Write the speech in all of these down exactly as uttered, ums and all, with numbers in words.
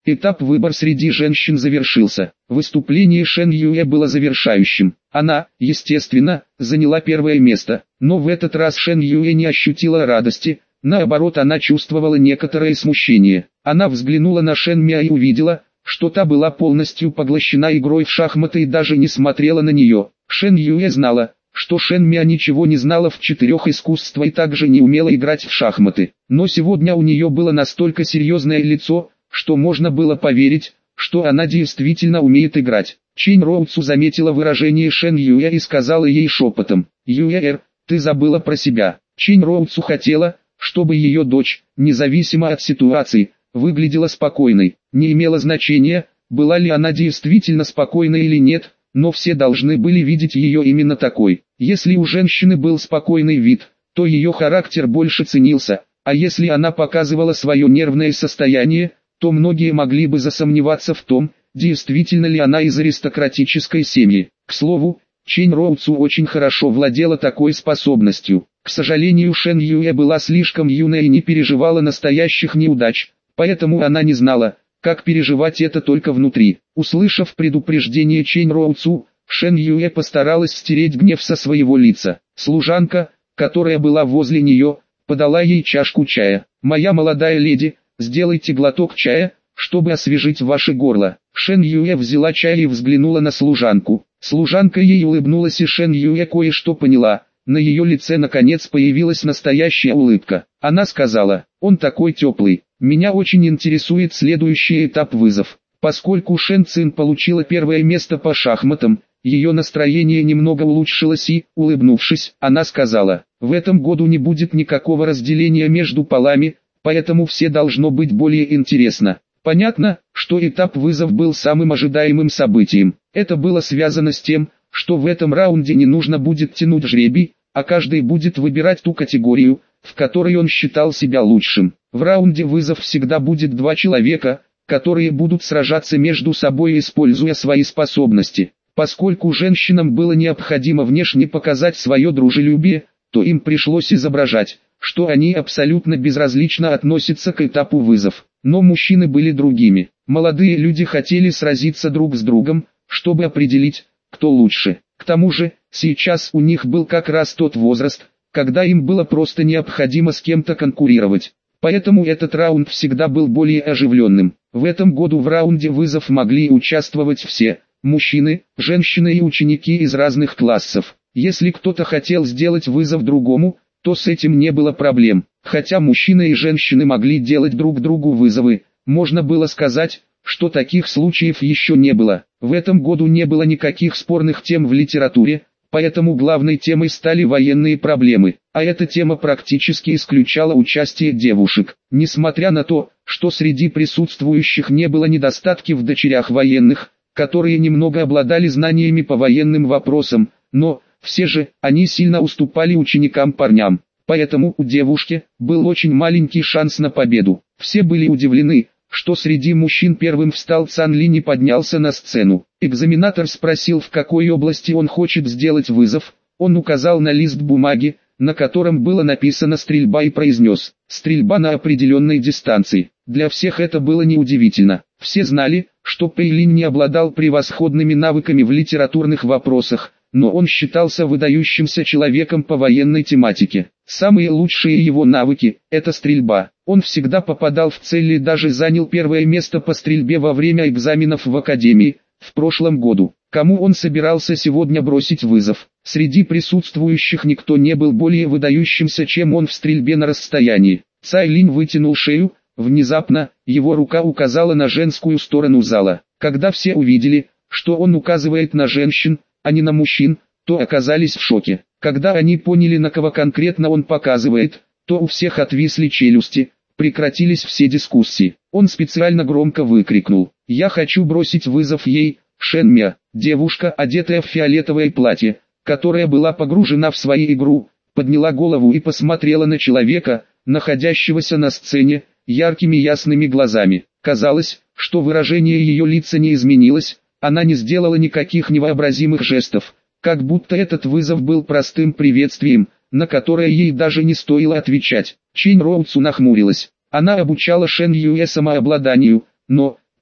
Этап выбор среди женщин завершился. Выступление Шэн Юэ было завершающим. Она, естественно, заняла первое место, но в этот раз Шэн Юэ не ощутила радости, наоборот она чувствовала некоторое смущение. Она взглянула на Шэн Мя и увидела, что та была полностью поглощена игрой в шахматы и даже не смотрела на нее. Шэн Юэ знала, что Шэн Мя ничего не знала в четырех искусствах и также не умела играть в шахматы. Но сегодня у нее было настолько серьезное лицо, что можно было поверить, что она действительно умеет играть. Чэнь Роуцу заметила выражение Шэн Юэ и сказала ей шепотом: «Юэ-эр, ты забыла про себя». Чэнь Роуцу хотела, чтобы ее дочь, независимо от ситуации, выглядела спокойной. Не имело значения, была ли она действительно спокойной или нет, но все должны были видеть ее именно такой. Если у женщины был спокойный вид, то ее характер больше ценился, а если она показывала свое нервное состояние, то многие могли бы засомневаться в том, действительно ли она из аристократической семьи. К слову, Чэнь Роуцу очень хорошо владела такой способностью. К сожалению, Шэн Юэ была слишком юной и не переживала настоящих неудач, поэтому она не знала, как переживать это только внутри. Услышав предупреждение Чэнь Роуцу, Шэн Юэ постаралась стереть гнев со своего лица. Служанка, которая была возле нее, подала ей чашку чая. «Моя молодая леди, сделайте глоток чая, чтобы освежить ваше горло». Шэн Юэ взяла чай и взглянула на служанку. Служанка ей улыбнулась, и Шэн Юэ кое-что поняла. На ее лице наконец появилась настоящая улыбка. Она сказала: «Он такой теплый. Меня очень интересует следующий этап вызов». Поскольку Шэн Цин получила первое место по шахматам, ее настроение немного улучшилось и, улыбнувшись, она сказала: «В этом году не будет никакого разделения между полами, поэтому все должно быть более интересно». Понятно, что этап вызов был самым ожидаемым событием. Это было связано с тем, что в этом раунде не нужно будет тянуть жребий, а каждый будет выбирать ту категорию, в которой он считал себя лучшим. В раунде вызов всегда будет два человека, которые будут сражаться между собой, используя свои способности. Поскольку женщинам было необходимо внешне показать свое дружелюбие, то им пришлось изображать, что они абсолютно безразлично относятся к этапу вызов. Но мужчины были другими. Молодые люди хотели сразиться друг с другом, чтобы определить, кто лучше. К тому же, сейчас у них был как раз тот возраст, когда им было просто необходимо с кем-то конкурировать. Поэтому этот раунд всегда был более оживленным. В этом году в раунде вызов могли участвовать все – мужчины, женщины и ученики из разных классов. Если кто-то хотел сделать вызов другому, то с этим не было проблем. Хотя мужчины и женщины могли делать друг другу вызовы, можно было сказать, что таких случаев еще не было. В этом году не было никаких спорных тем в литературе, поэтому главной темой стали военные проблемы, а эта тема практически исключала участие девушек. Несмотря на то, что среди присутствующих не было недостатки в дочерях военных, которые немного обладали знаниями по военным вопросам, но, все же, они сильно уступали ученикам-парням. Поэтому у девушки был очень маленький шанс на победу. Все были удивлены, что среди мужчин первым встал Цан Линь и поднялся на сцену. Экзаменатор спросил, в какой области он хочет сделать вызов. Он указал на лист бумаги, на котором было написано «стрельба» и произнес «стрельба на определенной дистанции». Для всех это было неудивительно. Все знали, что Пэй Линь не обладал превосходными навыками в литературных вопросах, но он считался выдающимся человеком по военной тематике. Самые лучшие его навыки – это стрельба. Он всегда попадал в цель и даже занял первое место по стрельбе во время экзаменов в академии, в прошлом году. Кому он собирался сегодня бросить вызов? Среди присутствующих никто не был более выдающимся, чем он в стрельбе на расстоянии. Цай Линь вытянул шею, внезапно, его рука указала на женскую сторону зала. Когда все увидели, что он указывает на женщин, а не на мужчин, то оказались в шоке. Когда они поняли, на кого конкретно он показывает, то у всех отвисли челюсти, прекратились все дискуссии. Он специально громко выкрикнул: «Я хочу бросить вызов ей, Шэн Мя». Девушка, одетая в фиолетовое платье, которая была погружена в свою игру, подняла голову и посмотрела на человека, находящегося на сцене, яркими ясными глазами. Казалось, что выражение ее лица не изменилось, она не сделала никаких невообразимых жестов, как будто этот вызов был простым приветствием, на которое ей даже не стоило отвечать. Чэнь Роуцу нахмурилась. Она обучала Шэн Юэ самообладанию, но,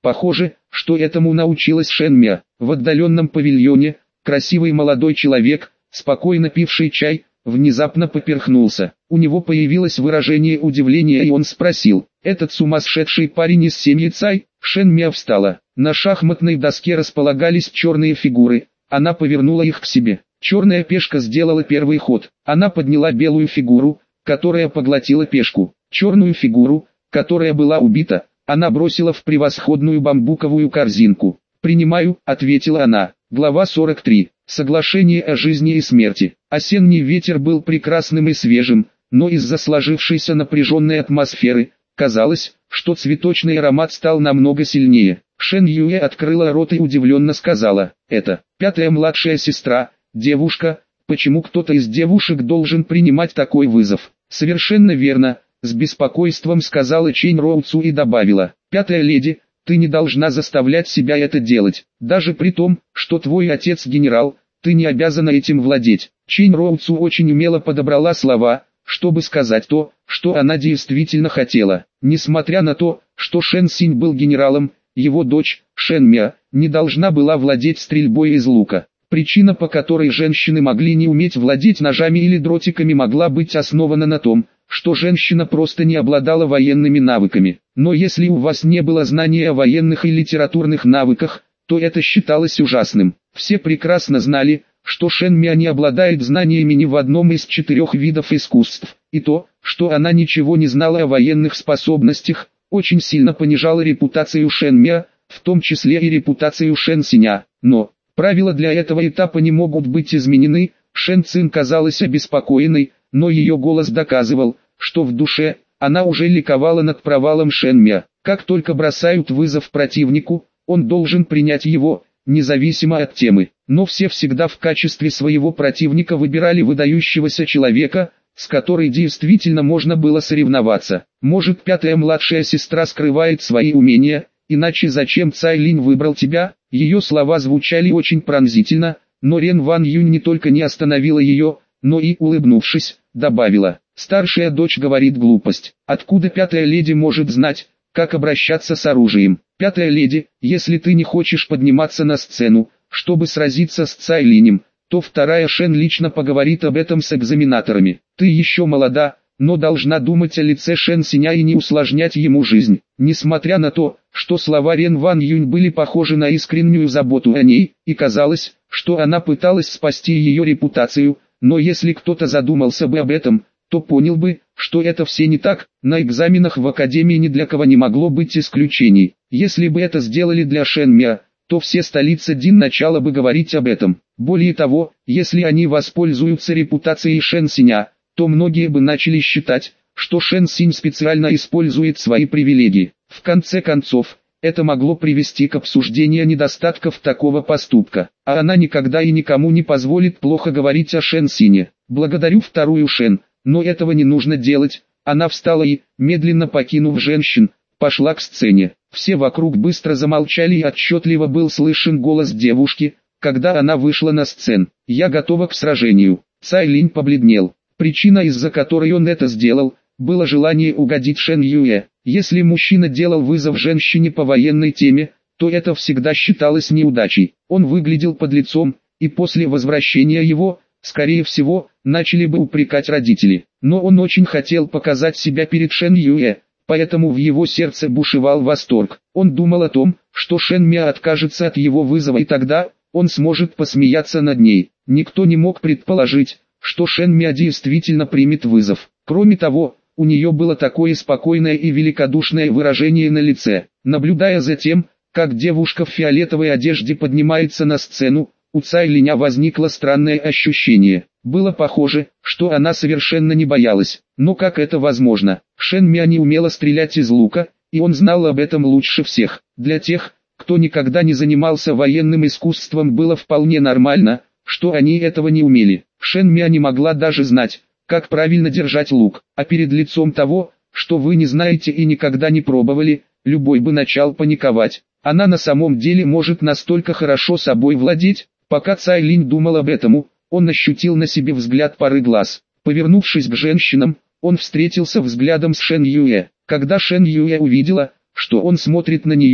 Похоже, что этому научилась Шен Мя. В отдаленном павильоне, красивый молодой человек, спокойно пивший чай, внезапно поперхнулся. У него появилось выражение удивления, и он спросил: «Этот сумасшедший парень из семьи Цай?» Шен Мя встала. На шахматной доске располагались черные фигуры. Она повернула их к себе. Черная пешка сделала первый ход. Она подняла белую фигуру, которая поглотила пешку. Черную фигуру, которая была убита, она бросила в превосходную бамбуковую корзинку. «Принимаю», — ответила она. Глава сорок три. Соглашение о жизни и смерти. Осенний ветер был прекрасным и свежим, но из-за сложившейся напряженной атмосферы, казалось, что цветочный аромат стал намного сильнее. Шен Юэ открыла рот и удивленно сказала: «Это пятая младшая сестра, девушка, почему кто-то из девушек должен принимать такой вызов?» «Совершенно верно», — с беспокойством сказала Чэнь Роуцу и добавила: «Пятая леди, ты не должна заставлять себя это делать. Даже при том, что твой отец генерал, ты не обязана этим владеть». Чэнь Роуцу очень умело подобрала слова, чтобы сказать то, что она действительно хотела. Несмотря на то, что Шэн Синь был генералом, его дочь, Шэн Мя, не должна была владеть стрельбой из лука. Причина, по которой женщины могли не уметь владеть ножами или дротиками, могла быть основана на том, что женщина просто не обладала военными навыками. Но если у вас не было знания о военных и литературных навыках, то это считалось ужасным. Все прекрасно знали, что Шэн Мя не обладает знаниями ни в одном из четырех видов искусств, и то, что она ничего не знала о военных способностях, очень сильно понижало репутацию Шэн Мя, в том числе и репутацию Шэн Синя. Но правила для этого этапа не могут быть изменены. Шэн Цин казалась обеспокоенной, но ее голос доказывал, что в душе она уже ликовала над провалом Шэн Мя. Как только бросают вызов противнику, он должен принять его, независимо от темы. Но все всегда в качестве своего противника выбирали выдающегося человека, с которой действительно можно было соревноваться. Может, пятая младшая сестра скрывает свои умения, иначе зачем Цай Линь выбрал тебя? Ее слова звучали очень пронзительно, но Рен Ван Юнь не только не остановила ее, но и, улыбнувшись, добавила: «Старшая дочь говорит глупость. Откуда пятая леди может знать, как обращаться с оружием? Пятая леди, если ты не хочешь подниматься на сцену, чтобы сразиться с Цай Линем, то вторая Шен лично поговорит об этом с экзаменаторами. Ты еще молода, но должна думать о лице Шэн Синя и не усложнять ему жизнь». Несмотря на то, что слова Рен Ван Юнь были похожи на искреннюю заботу о ней, и казалось, что она пыталась спасти ее репутацию, но если кто-то задумался бы об этом, то понял бы, что это все не так. На экзаменах в академии ни для кого не могло быть исключений. Если бы это сделали для Шэн Мя, то все столицы Дин начала бы говорить об этом. Более того, если они воспользуются репутацией Шэн Синя, то многие бы начали считать, что Шэн Синь специально использует свои привилегии. В конце концов, это могло привести к обсуждению недостатков такого поступка, а она никогда и никому не позволит плохо говорить о Шэн Сине. «Благодарю вторую Шэн, но этого не нужно делать». Она встала и, медленно покинув женщин, пошла к сцене. Все вокруг быстро замолчали, и отчетливо был слышен голос девушки, когда она вышла на сцену: «Я готова к сражению». Цай Линь побледнел. Причина, из-за которой он это сделал, было желание угодить Шэн Юэ. Если мужчина делал вызов женщине по военной теме, то это всегда считалось неудачей. Он выглядел подлецом, и после возвращения его, скорее всего, начали бы упрекать родители. Но он очень хотел показать себя перед Шэн Юэ, поэтому в его сердце бушевал восторг. Он думал о том, что Шэн Мя откажется от его вызова, и тогда он сможет посмеяться над ней. Никто не мог предположить, что Шэн Мя действительно примет вызов. Кроме того, у нее было такое спокойное и великодушное выражение на лице. Наблюдая за тем, как девушка в фиолетовой одежде поднимается на сцену, у Цай Линя возникло странное ощущение. Было похоже, что она совершенно не боялась. Но как это возможно? Шэн Мя не умела стрелять из лука, и он знал об этом лучше всех. Для тех, кто никогда не занимался военным искусством, было вполне нормально, что они этого не умели. Шэн Мя не могла даже знать, как правильно держать лук, а перед лицом того, что вы не знаете и никогда не пробовали, любой бы начал паниковать. Она на самом деле может настолько хорошо собой владеть? Пока Цай Линь думал об этом, он ощутил на себе взгляд пары глаз. Повернувшись к женщинам, он встретился взглядом с Шэн Юэ. Когда Шэн Юэ увидела, что он смотрит на нее,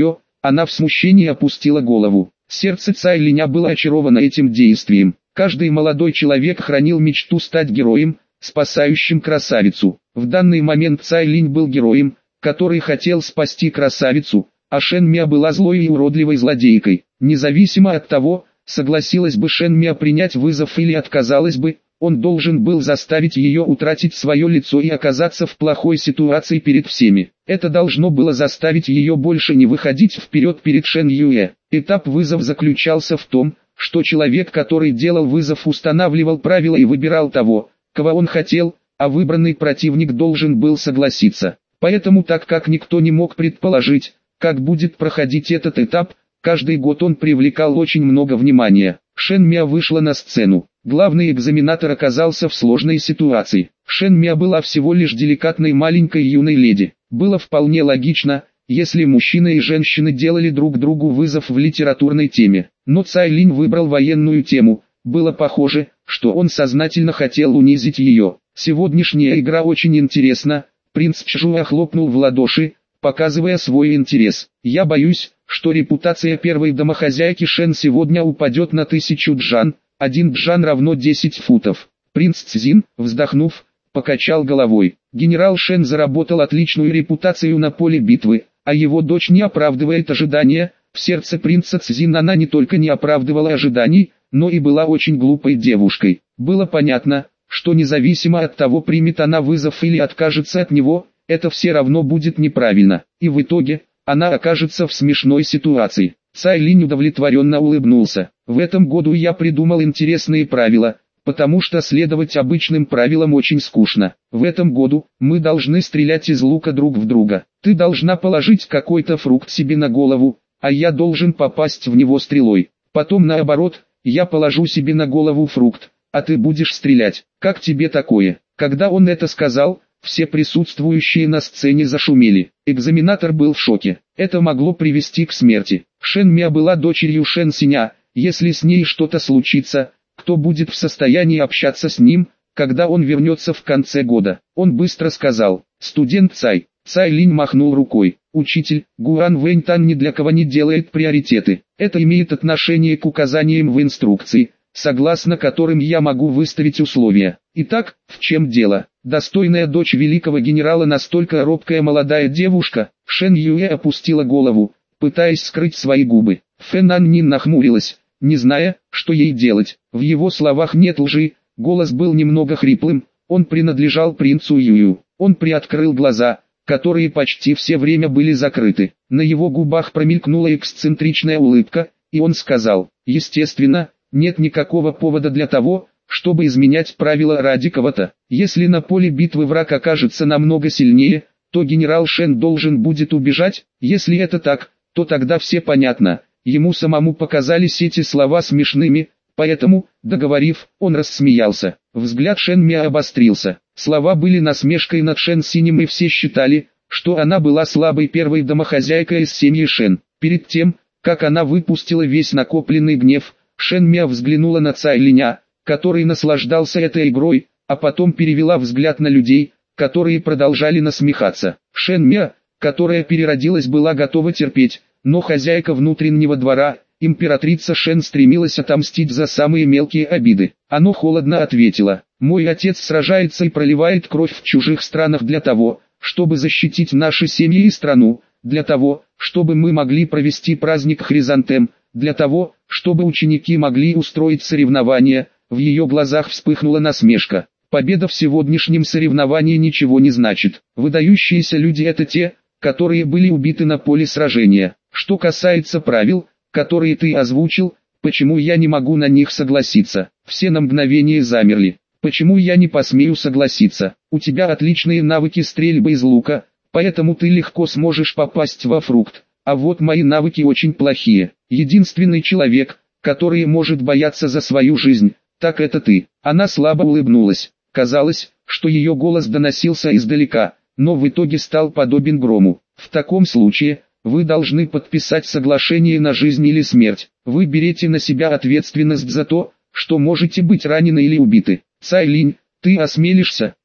Она в смущении опустила голову. Сердце Цай Линя было очаровано этим действием. Каждый молодой человек хранил мечту стать героем, спасающим красавицу. В данный момент Цай Линь был героем, который хотел спасти красавицу, а Шэн Миа была злой и уродливой злодейкой. Независимо от того, согласилась бы Шэн Миа принять вызов или отказалась бы, он должен был заставить ее утратить свое лицо и оказаться в плохой ситуации перед всеми. Это должно было заставить ее больше не выходить вперед перед Шэн Юэ. Этап вызов заключался в том, что человек, который делал вызов, устанавливал правила и выбирал того, кого он хотел, а выбранный противник должен был согласиться. Поэтому, так как никто не мог предположить, как будет проходить этот этап, каждый год он привлекал очень много внимания. Шэн Миа вышла на сцену. Главный экзаменатор оказался в сложной ситуации. Шэн Миа была всего лишь деликатной маленькой юной леди. Было вполне логично, если мужчины и женщины делали друг другу вызов в литературной теме. Но Цай Линь выбрал военную тему. Было похоже, что он сознательно хотел унизить ее. Сегодняшняя игра очень интересна. Принц Чжуа хлопнул в ладоши, показывая свой интерес. Я боюсь, что репутация первой домохозяйки Шэн сегодня упадет на тысячу джан. Один джан равно десять футов. Принц Цзин, вздохнув, покачал головой. Генерал Шэн заработал отличную репутацию на поле битвы, а его дочь не оправдывает ожидания. В сердце принца Цзин она не только не оправдывала ожиданий, но и была очень глупой девушкой. Было понятно, что независимо от того, примет она вызов или откажется от него, это все равно будет неправильно, и в итоге, она окажется в смешной ситуации. Цай Линь удовлетворенно улыбнулся. В этом году я придумал интересные правила, потому что следовать обычным правилам очень скучно. В этом году мы должны стрелять из лука друг в друга. Ты должна положить какой-то фрукт себе на голову, а я должен попасть в него стрелой. Потом наоборот, я положу себе на голову фрукт, а ты будешь стрелять. Как тебе такое? Когда он это сказал, все присутствующие на сцене зашумели. Экзаменатор был в шоке. Это могло привести к смерти. Шэн Миа была дочерью Шэн Синя. Если с ней что-то случится, кто будет в состоянии общаться с ним, когда он вернется в конце года? Он быстро сказал: «Студент Цай». Цай Линь махнул рукой. «Учитель, Гуан Вэньтан ни для кого не делает приоритеты. Это имеет отношение к указаниям в инструкции, согласно которым я могу выставить условия. Итак, в чем дело?» Достойная дочь великого генерала настолько робкая молодая девушка. Шэн Юэ опустила голову, пытаясь скрыть свои губы. Фэн Аннин нахмурилась, не зная, что ей делать. В его словах нет лжи, голос был немного хриплым, он принадлежал принцу Юю. Он приоткрыл глаза, которые почти все время были закрыты. На его губах промелькнула эксцентричная улыбка, и он сказал: «Естественно, нет никакого повода для того, чтобы изменять правила ради кого-то. Если на поле битвы враг окажется намного сильнее, то генерал Шэн должен будет убежать. Если это так, то тогда все понятно». Ему самому показались эти слова смешными, поэтому, договорив, он рассмеялся. Взгляд Шэн Миа обострился. Слова были насмешкой над Шэн Синем, и все считали, что она была слабой первой домохозяйкой из семьи Шэн. Перед тем, как она выпустила весь накопленный гнев, Шэн Миа взглянула на Цай Линя, который наслаждался этой игрой, а потом перевела взгляд на людей, которые продолжали насмехаться. Шэн Миа, которая переродилась, была готова терпеть, но хозяйка внутреннего двора, императрица Шэн, стремилась отомстить за самые мелкие обиды. Она холодно ответила: «Мой отец сражается и проливает кровь в чужих странах для того, чтобы защитить наши семьи и страну, для того, чтобы мы могли провести праздник Хризантем, для того, чтобы ученики могли устроить соревнования». В ее глазах вспыхнула насмешка. Победа в сегодняшнем соревновании ничего не значит. Выдающиеся люди — это те, которые были убиты на поле сражения. Что касается правил, которые ты озвучил, почему я не могу на них согласиться? Все на мгновение замерли. Почему я не посмею согласиться? У тебя отличные навыки стрельбы из лука, поэтому ты легко сможешь попасть во фрукт. А вот мои навыки очень плохие. Единственный человек, который может бояться за свою жизнь, так это ты. Она слабо улыбнулась. Казалось, что ее голос доносился издалека, но в итоге стал подобен грому. В таком случае, вы должны подписать соглашение на жизнь или смерть. Вы берете на себя ответственность за то, что можете быть ранены или убиты. Цай Линь, ты осмелишься?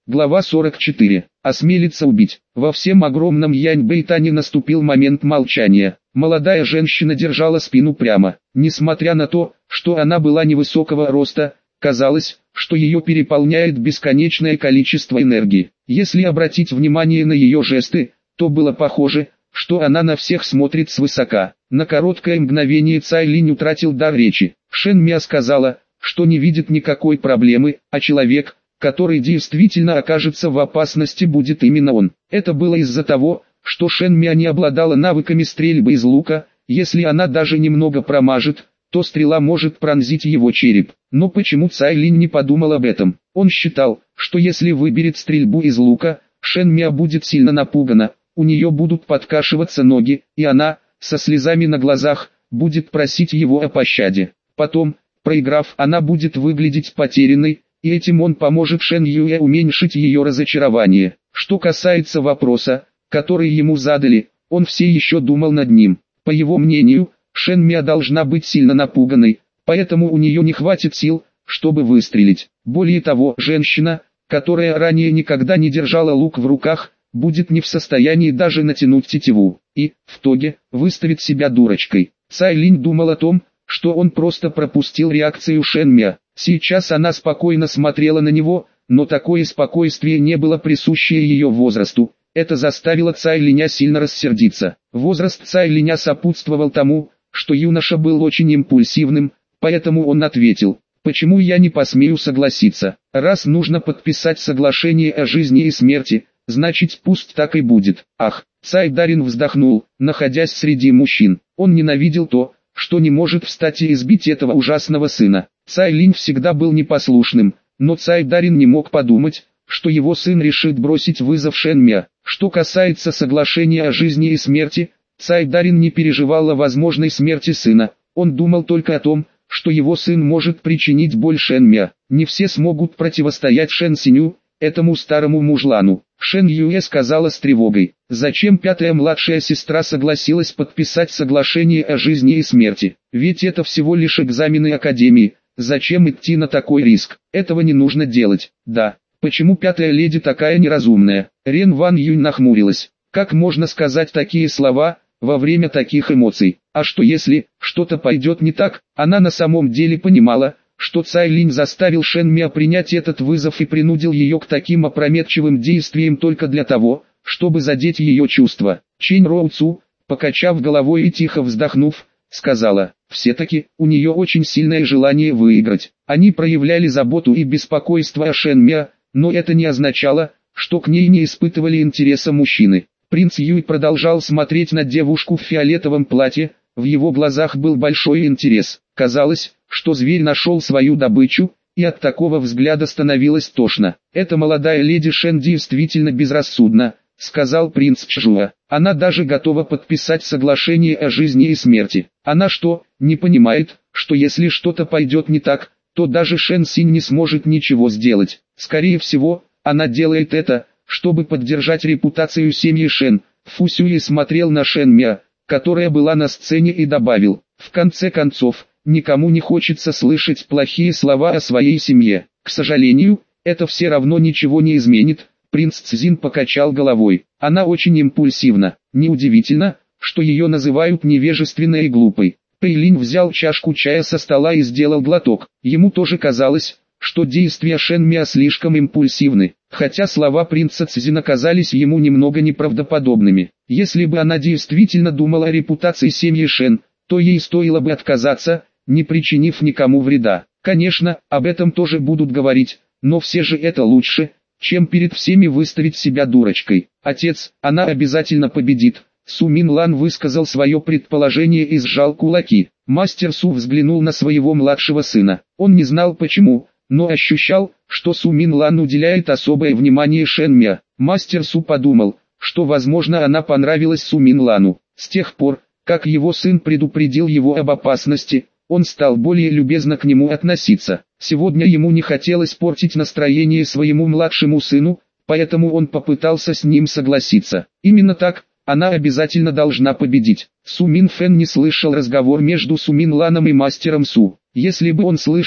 Глава сорок четыре. Осмелиться убить. Во всем огромном Янь-Бэйтане наступил момент молчания. Молодая женщина держала спину прямо. Несмотря на то, что она была невысокого роста, казалось, что ее переполняет бесконечное количество энергии. Если обратить внимание на ее жесты, то было похоже, что она на всех смотрит свысока. На короткое мгновение Цай Линь утратил дар речи. Шэн Мя сказала, что не видит никакой проблемы, а человек, который действительно окажется в опасности, будет именно он. Это было из-за того, что Шэн Мя не обладала навыками стрельбы из лука. Если она даже немного промажет, то стрела может пронзить его череп. Но почему Цай Линь не подумал об этом? Он считал, что если выберет стрельбу из лука, Шэн Мя будет сильно напугана, у нее будут подкашиваться ноги, и она, со слезами на глазах, будет просить его о пощаде. Потом, проиграв, она будет выглядеть потерянной, и этим он поможет Шэн Юэ уменьшить ее разочарование. Что касается вопроса, который ему задали, он все еще думал над ним. По его мнению, Шэн Мя должна быть сильно напуганной, поэтому у нее не хватит сил, чтобы выстрелить. Более того, женщина, которая ранее никогда не держала лук в руках, будет не в состоянии даже натянуть тетиву, и, в итоге, выставит себя дурочкой. Цай Линь думал о том, что он просто пропустил реакцию Шэн Мя. Сейчас она спокойно смотрела на него, но такое спокойствие не было присуще ее возрасту. Это заставило Цай Линя сильно рассердиться. Возраст Цай Линя сопутствовал тому, что юноша был очень импульсивным, поэтому он ответил: «Почему я не посмею согласиться? Раз нужно подписать соглашение о жизни и смерти, значит пусть так и будет». Ах, Цай Дарин вздохнул, находясь среди мужчин. Он ненавидел то, что не может встать и избить этого ужасного сына. Цай Линь всегда был непослушным, но Цай Дарин не мог подумать, что его сын решит бросить вызов Шэн Мя. Что касается соглашения о жизни и смерти, Цай Дарин не переживал о возможной смерти сына. Он думал только о том, что его сын может причинить боль Шэн Мя. Не все смогут противостоять Шэн Синю, этому старому мужлану. Шэн Юэ сказала с тревогой: «Зачем пятая младшая сестра согласилась подписать соглашение о жизни и смерти? Ведь это всего лишь экзамены академии, зачем идти на такой риск? Этого не нужно делать». «Да, почему пятая леди такая неразумная?» Рен Ван Юнь нахмурилась. «Как можно сказать такие слова во время таких эмоций? А что если что-то пойдет не так?» Она на самом деле понимала, что Цай Линь заставил Шэн Мя принять этот вызов и принудил ее к таким опрометчивым действиям только для того, чтобы задеть ее чувства. Чэнь Роу Цу, покачав головой и тихо вздохнув, сказала: «Все-таки, у нее очень сильное желание выиграть». Они проявляли заботу и беспокойство о Шэн Мя, но это не означало, что к ней не испытывали интереса мужчины. Принц Юй продолжал смотреть на девушку в фиолетовом платье, в его глазах был большой интерес. Казалось, что зверь нашел свою добычу, и от такого взгляда становилось тошно. «Эта молодая леди Шэн действительно безрассудна», — сказал принц Чжуа. «Она даже готова подписать соглашение о жизни и смерти. Она что, не понимает, что если что-то пойдет не так, то даже Шэн Синь не сможет ничего сделать? Скорее всего, она делает это, чтобы поддержать репутацию семьи Шэн». Фу Сюэ смотрел на Шэн Мя, которая была на сцене, и добавил: «В конце концов, никому не хочется слышать плохие слова о своей семье. К сожалению, это все равно ничего не изменит». Принц Цзин покачал головой. «Она очень импульсивна. Неудивительно, что ее называют невежественной и глупой». Пэйлинь взял чашку чая со стола и сделал глоток. Ему тоже казалось, что действия Шэн Мя слишком импульсивны, хотя слова принца Цзина казались ему немного неправдоподобными. Если бы она действительно думала о репутации семьи Шэн, то ей стоило бы отказаться, не причинив никому вреда. Конечно, об этом тоже будут говорить, но все же это лучше, чем перед всеми выставить себя дурочкой. «Отец, она обязательно победит». Су Мин Лан высказал свое предположение и сжал кулаки. Мастер Су взглянул на своего младшего сына. Он не знал почему, но ощущал, что Су Мин Лан уделяет особое внимание Шэн Мя. Мастер Су подумал, что возможно она понравилась Су Мин Лану. С тех пор, как его сын предупредил его об опасности, он стал более любезно к нему относиться. Сегодня ему не хотелось портить настроение своему младшему сыну, поэтому он попытался с ним согласиться. Именно так, она обязательно должна победить. Су Мин Фэн не слышал разговор между Су Мин Ланом и мастером Су. Если бы он слышал,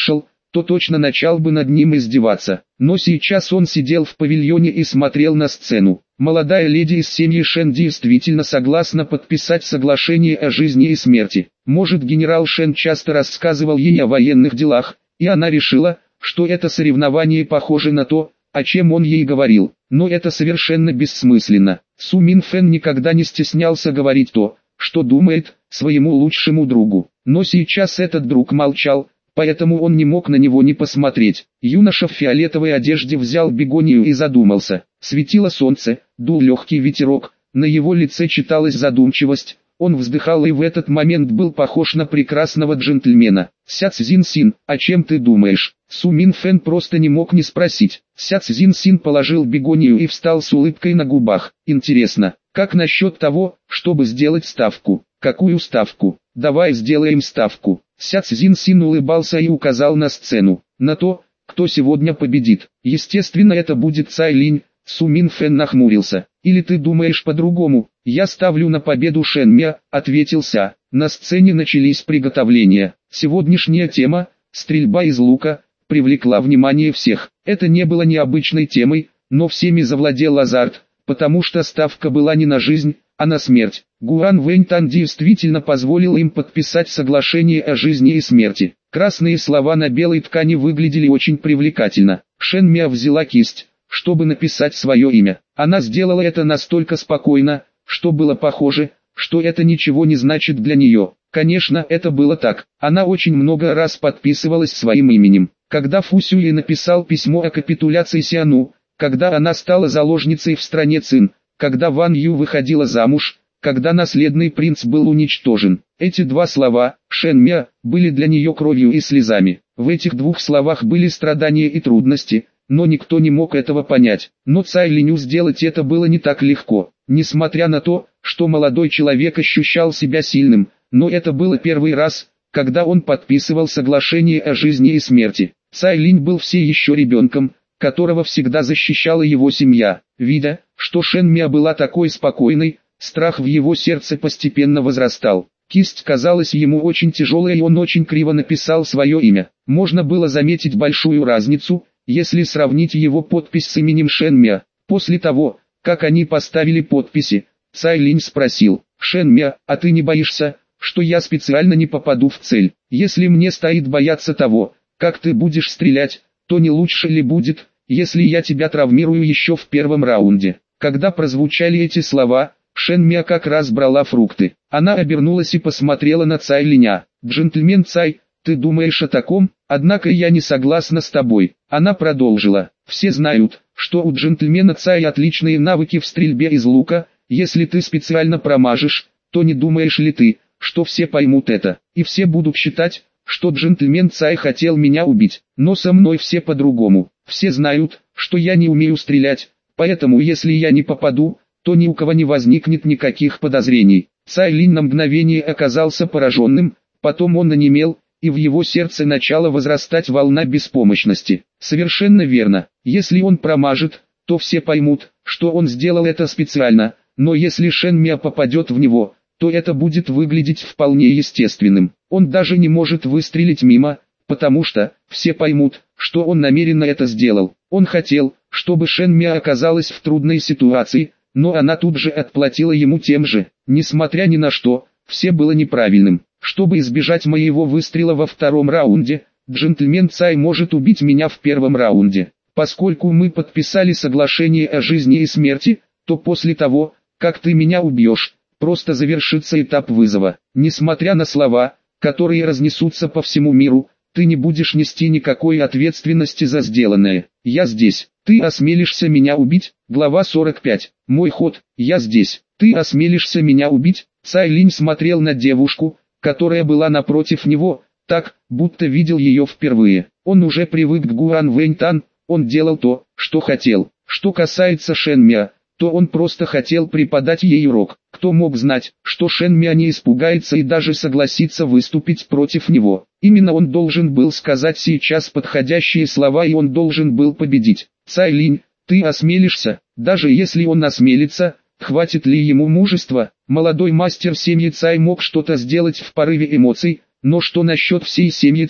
то точно начал бы над ним издеваться. Но сейчас он сидел в павильоне и смотрел на сцену. Молодая леди из семьи Шен действительно согласна подписать соглашение о жизни и смерти. Может, генерал Шен часто рассказывал ей о военных делах, и она решила, что это соревнование похоже на то, о чем он ей говорил. Но это совершенно бессмысленно. Су Мин Фэн никогда не стеснялся говорить то, что думает, своему лучшему другу. Но сейчас этот друг молчал, поэтому он не мог на него не посмотреть. Юноша в фиолетовой одежде взял бегонию и задумался. Светило солнце, дул легкий ветерок, на его лице читалась задумчивость. Он вздыхал и в этот момент был похож на прекрасного джентльмена. «Ся Цзин Син, о чем ты думаешь?» Су Мин Фэн просто не мог не спросить. Ся Цзин Син положил бегонию и встал с улыбкой на губах. «Интересно, как насчет того, чтобы сделать ставку?» «Какую ставку?» «Давай сделаем ставку». Ся Цзин Син улыбался и указал на сцену. «На то, кто сегодня победит. Естественно, это будет Цай Линь». Су Мин Фэн нахмурился. «Или ты думаешь по-другому?» «Я ставлю на победу Шен Мя», — ответил Ся. На сцене начались приготовления. Сегодняшняя тема, стрельба из лука, привлекла внимание всех. Это не было необычной темой, но всеми завладел азарт, потому что ставка была не на жизнь, а на смерть. Гуан Вэньтан действительно позволил им подписать соглашение о жизни и смерти. Красные слова на белой ткани выглядели очень привлекательно. Шен Мя взяла кисть, чтобы написать свое имя. Она сделала это настолько спокойно, что было похоже, что это ничего не значит для нее. Конечно, это было так. Она очень много раз подписывалась своим именем. Когда Фу Сюй написал письмо о капитуляции Сиану, когда она стала заложницей в стране Цин, когда Ван Ю выходила замуж, когда наследный принц был уничтожен. Эти два слова, Шен Мя, были для нее кровью и слезами. В этих двух словах были страдания и трудности, но никто не мог этого понять. Но Цай Линю сделать это было не так легко. Несмотря на то, что молодой человек ощущал себя сильным, но это было первый раз, когда он подписывал соглашение о жизни и смерти. Цай Линь был все еще ребенком, которого всегда защищала его семья. Видя, что Шен Мя была такой спокойной, страх в его сердце постепенно возрастал. Кисть казалась ему очень тяжелой и он очень криво написал свое имя. Можно было заметить большую разницу, если сравнить его подпись с именем Шен Мя. После того, как они поставили подписи, Цай Линь спросил: «Шен Мя, а ты не боишься, что я специально не попаду в цель? Если мне стоит бояться того, как ты будешь стрелять, то не лучше ли будет, если я тебя травмирую еще в первом раунде?» Когда прозвучали эти слова, Шен Мя как раз брала фрукты. Она обернулась и посмотрела на Цай Линя. «Джентльмен Цай, ты думаешь о таком? Однако я не согласна с тобой». Она продолжила: «Все знают, что у джентльмена Цай отличные навыки в стрельбе из лука. Если ты специально промажешь, то не думаешь ли ты, что все поймут это, и все будут считать, что джентльмен Цай хотел меня убить? Но со мной все по-другому. Все знают, что я не умею стрелять, поэтому если я не попаду, то ни у кого не возникнет никаких подозрений». Цай Линь на мгновение оказался пораженным, потом он онемел, и в его сердце начала возрастать волна беспомощности. Совершенно верно. Если он промажет, то все поймут, что он сделал это специально, но если Шен Мя попадет в него, то это будет выглядеть вполне естественным. Он даже не может выстрелить мимо, потому что все поймут, что он намеренно это сделал. Он хотел, чтобы Шен Мя оказалась в трудной ситуации, но она тут же отплатила ему тем же. Несмотря ни на что, все было неправильным. Чтобы избежать моего выстрела во втором раунде, джентльмен Цай может убить меня в первом раунде. Поскольку мы подписали соглашение о жизни и смерти, то после того, как ты меня убьешь, просто завершится этап вызова. Несмотря на слова, которые разнесутся по всему миру, ты не будешь нести никакой ответственности за сделанное. Я здесь. Ты осмелишься меня убить? Глава сорок пять. Мой ход. Я здесь. Ты осмелишься меня убить? Цай Линь смотрел на девушку, которая была напротив него, так, будто видел ее впервые. Он уже привык к Гуан Вэньтан, он делал то, что хотел. Что касается Шен Мя, то он просто хотел преподать ей урок. Кто мог знать, что Шен Мя не испугается и даже согласится выступить против него. Именно он должен был сказать сейчас подходящие слова, и он должен был победить. Цай Линь, ты осмелишься? Даже если он осмелится, хватит ли ему мужества? Молодой мастер семьи Цай мог что-то сделать в порыве эмоций, но что насчет всей семьи Цай?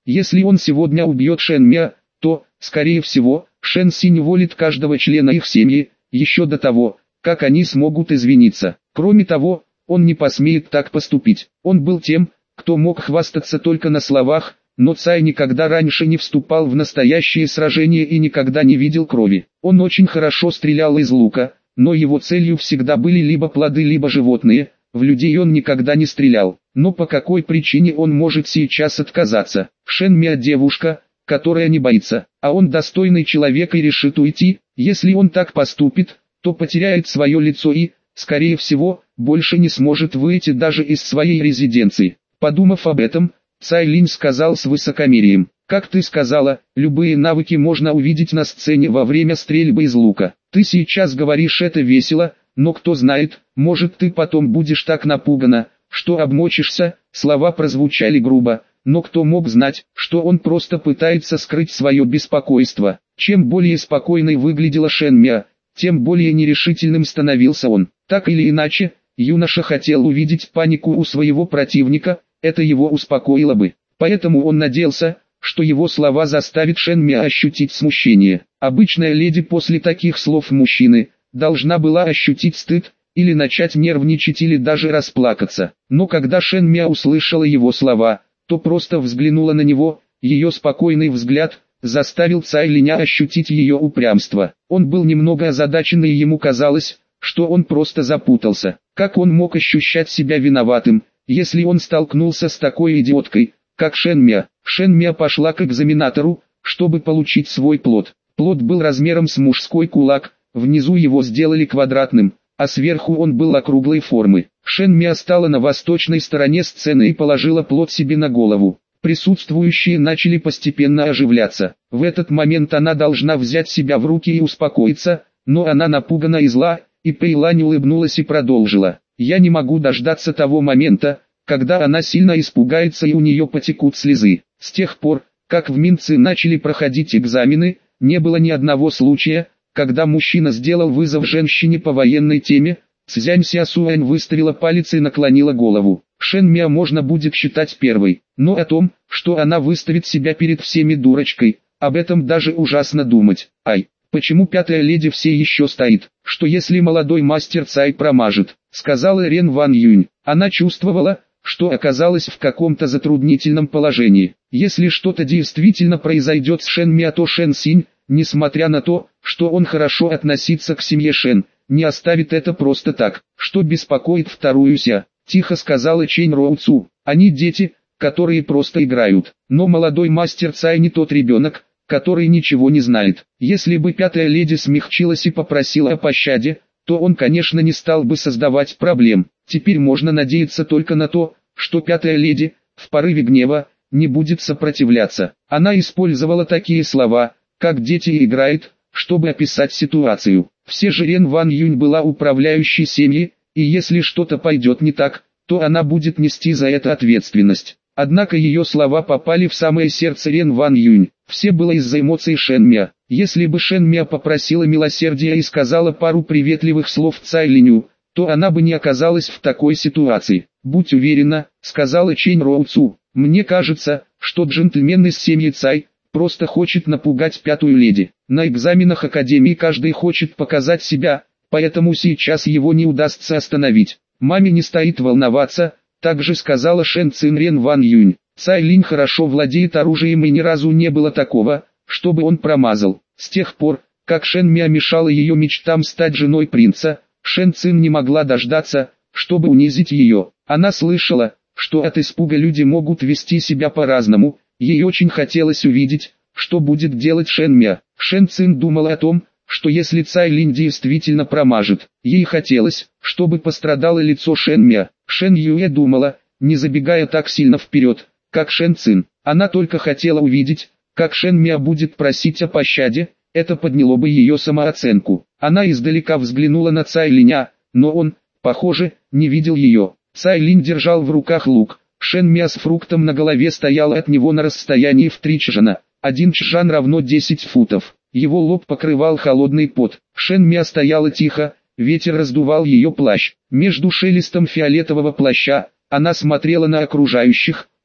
Если он сегодня убьет Шэн Мя, то, скорее всего, Шэн Синь уволит каждого члена их семьи, еще до того, как они смогут извиниться. Кроме того, он не посмеет так поступить. Он был тем, кто мог хвастаться только на словах, но Цай никогда раньше не вступал в настоящие сражения и никогда не видел крови. Он очень хорошо стрелял из лука, но его целью всегда были либо плоды, либо животные. В людей он никогда не стрелял. Но по какой причине он может сейчас отказаться? Шэн Мя девушка, которая не боится, а он достойный человек и решит уйти. Если он так поступит, то потеряет свое лицо и, скорее всего, больше не сможет выйти даже из своей резиденции. Подумав об этом, Цай Линь сказал с высокомерием: «Как ты сказала, любые навыки можно увидеть на сцене во время стрельбы из лука. Ты сейчас говоришь это весело, но кто знает, может ты потом будешь так напугана, что обмочишься». Слова прозвучали грубо, но кто мог знать, что он просто пытается скрыть свое беспокойство. Чем более спокойной выглядела Шэн Мя, тем более нерешительным становился он. Так или иначе, юноша хотел увидеть панику у своего противника, это его успокоило бы. Поэтому он надеялся, что его слова заставят Шэн Мя ощутить смущение. Обычная леди после таких слов мужчины должна была ощутить стыд, или начать нервничать, или даже расплакаться. Но когда Шэн Мя услышала его слова, то просто взглянула на него. Ее спокойный взгляд заставил Цай Линя ощутить ее упрямство. Он был немного озадачен, и ему казалось, что он просто запутался. Как он мог ощущать себя виноватым, если он столкнулся с такой идиоткой, как Шэн Мя? Шэн Мя пошла к экзаменатору, чтобы получить свой плод. Плод был размером с мужской кулак, внизу его сделали квадратным, а сверху он был округлой формы. Шэн Мя стала на восточной стороне сцены и положила плод себе на голову. Присутствующие начали постепенно оживляться. В этот момент она должна взять себя в руки и успокоиться, но она напугана и зла, и Пэйлань улыбнулась и продолжила: «Я не могу дождаться того момента, когда она сильно испугается и у нее потекут слезы». С тех пор, как в Минце начали проходить экзамены, не было ни одного случая, когда мужчина сделал вызов женщине по военной теме. Цзянь Сясуань выставила палец и наклонила голову. Шэн Мя можно будет считать первой, но о том, что она выставит себя перед всеми дурочкой, об этом даже ужасно думать. Ай, почему пятая леди все еще стоит? Что если молодой мастер Цай промажет? Сказала Рен Ван Юнь. Она чувствовала, что оказалась в каком-то затруднительном положении. Если что-то действительно произойдет с Шэн Мя, то Шэн Синь, несмотря на то, что он хорошо относится к семье Шэн, не оставит это просто так. Что беспокоит вторую Ся? Тихо сказала Чэнь Роу Цу. Они дети, которые просто играют. Но молодой мастер Цай не тот ребенок, который ничего не знает. Если бы пятая леди смягчилась и попросила о пощаде, то он, конечно, не стал бы создавать проблем. Теперь можно надеяться только на то, что пятая леди, в порыве гнева, не будет сопротивляться. Она использовала такие слова, как «дети играют», чтобы описать ситуацию. Все же Рен Ван Юнь была управляющей семьи, и если что-то пойдет не так, то она будет нести за это ответственность. Однако ее слова попали в самое сердце Рен Ван Юнь. Все было из-за эмоций Шэн Мя. Если бы Шэн Мя попросила милосердия и сказала пару приветливых слов Цай Линю, то она бы не оказалась в такой ситуации. «Будь уверена», — сказала Чэнь Роу Цу. «Мне кажется, что джентльмен из семьи Цай просто хочет напугать пятую леди. На экзаменах Академии каждый хочет показать себя, поэтому сейчас его не удастся остановить. Маме не стоит волноваться», — также сказала Шэн Цин Рен Ван Юнь. Цай Линь хорошо владеет оружием, и ни разу не было такого, чтобы он промазал. С тех пор, как Шэн Мя мешала ее мечтам стать женой принца, Шэн Цин не могла дождаться, чтобы унизить ее. Она слышала, что от испуга люди могут вести себя по-разному. Ей очень хотелось увидеть, что будет делать Шэн Мя. Шэн Цин думала о том, что если Цай Линь действительно промажет, ей хотелось, чтобы пострадало лицо Шэн Мя. Шэн Юэ думала, не забегая так сильно вперед, как Шэн Цин. Она только хотела увидеть, как Шэн Мя будет просить о пощаде, это подняло бы ее самооценку. Она издалека взглянула на Цай Линя, но он, похоже, не видел ее. Цай Линь держал в руках лук. Шэн Мя с фруктом на голове стоял от него на расстоянии в три чжана. Один чжан равно десять футов. Его лоб покрывал холодный пот. Шэн Мя стояла тихо, ветер раздувал ее плащ. Между шелестом фиолетового плаща, она смотрела на окружающих.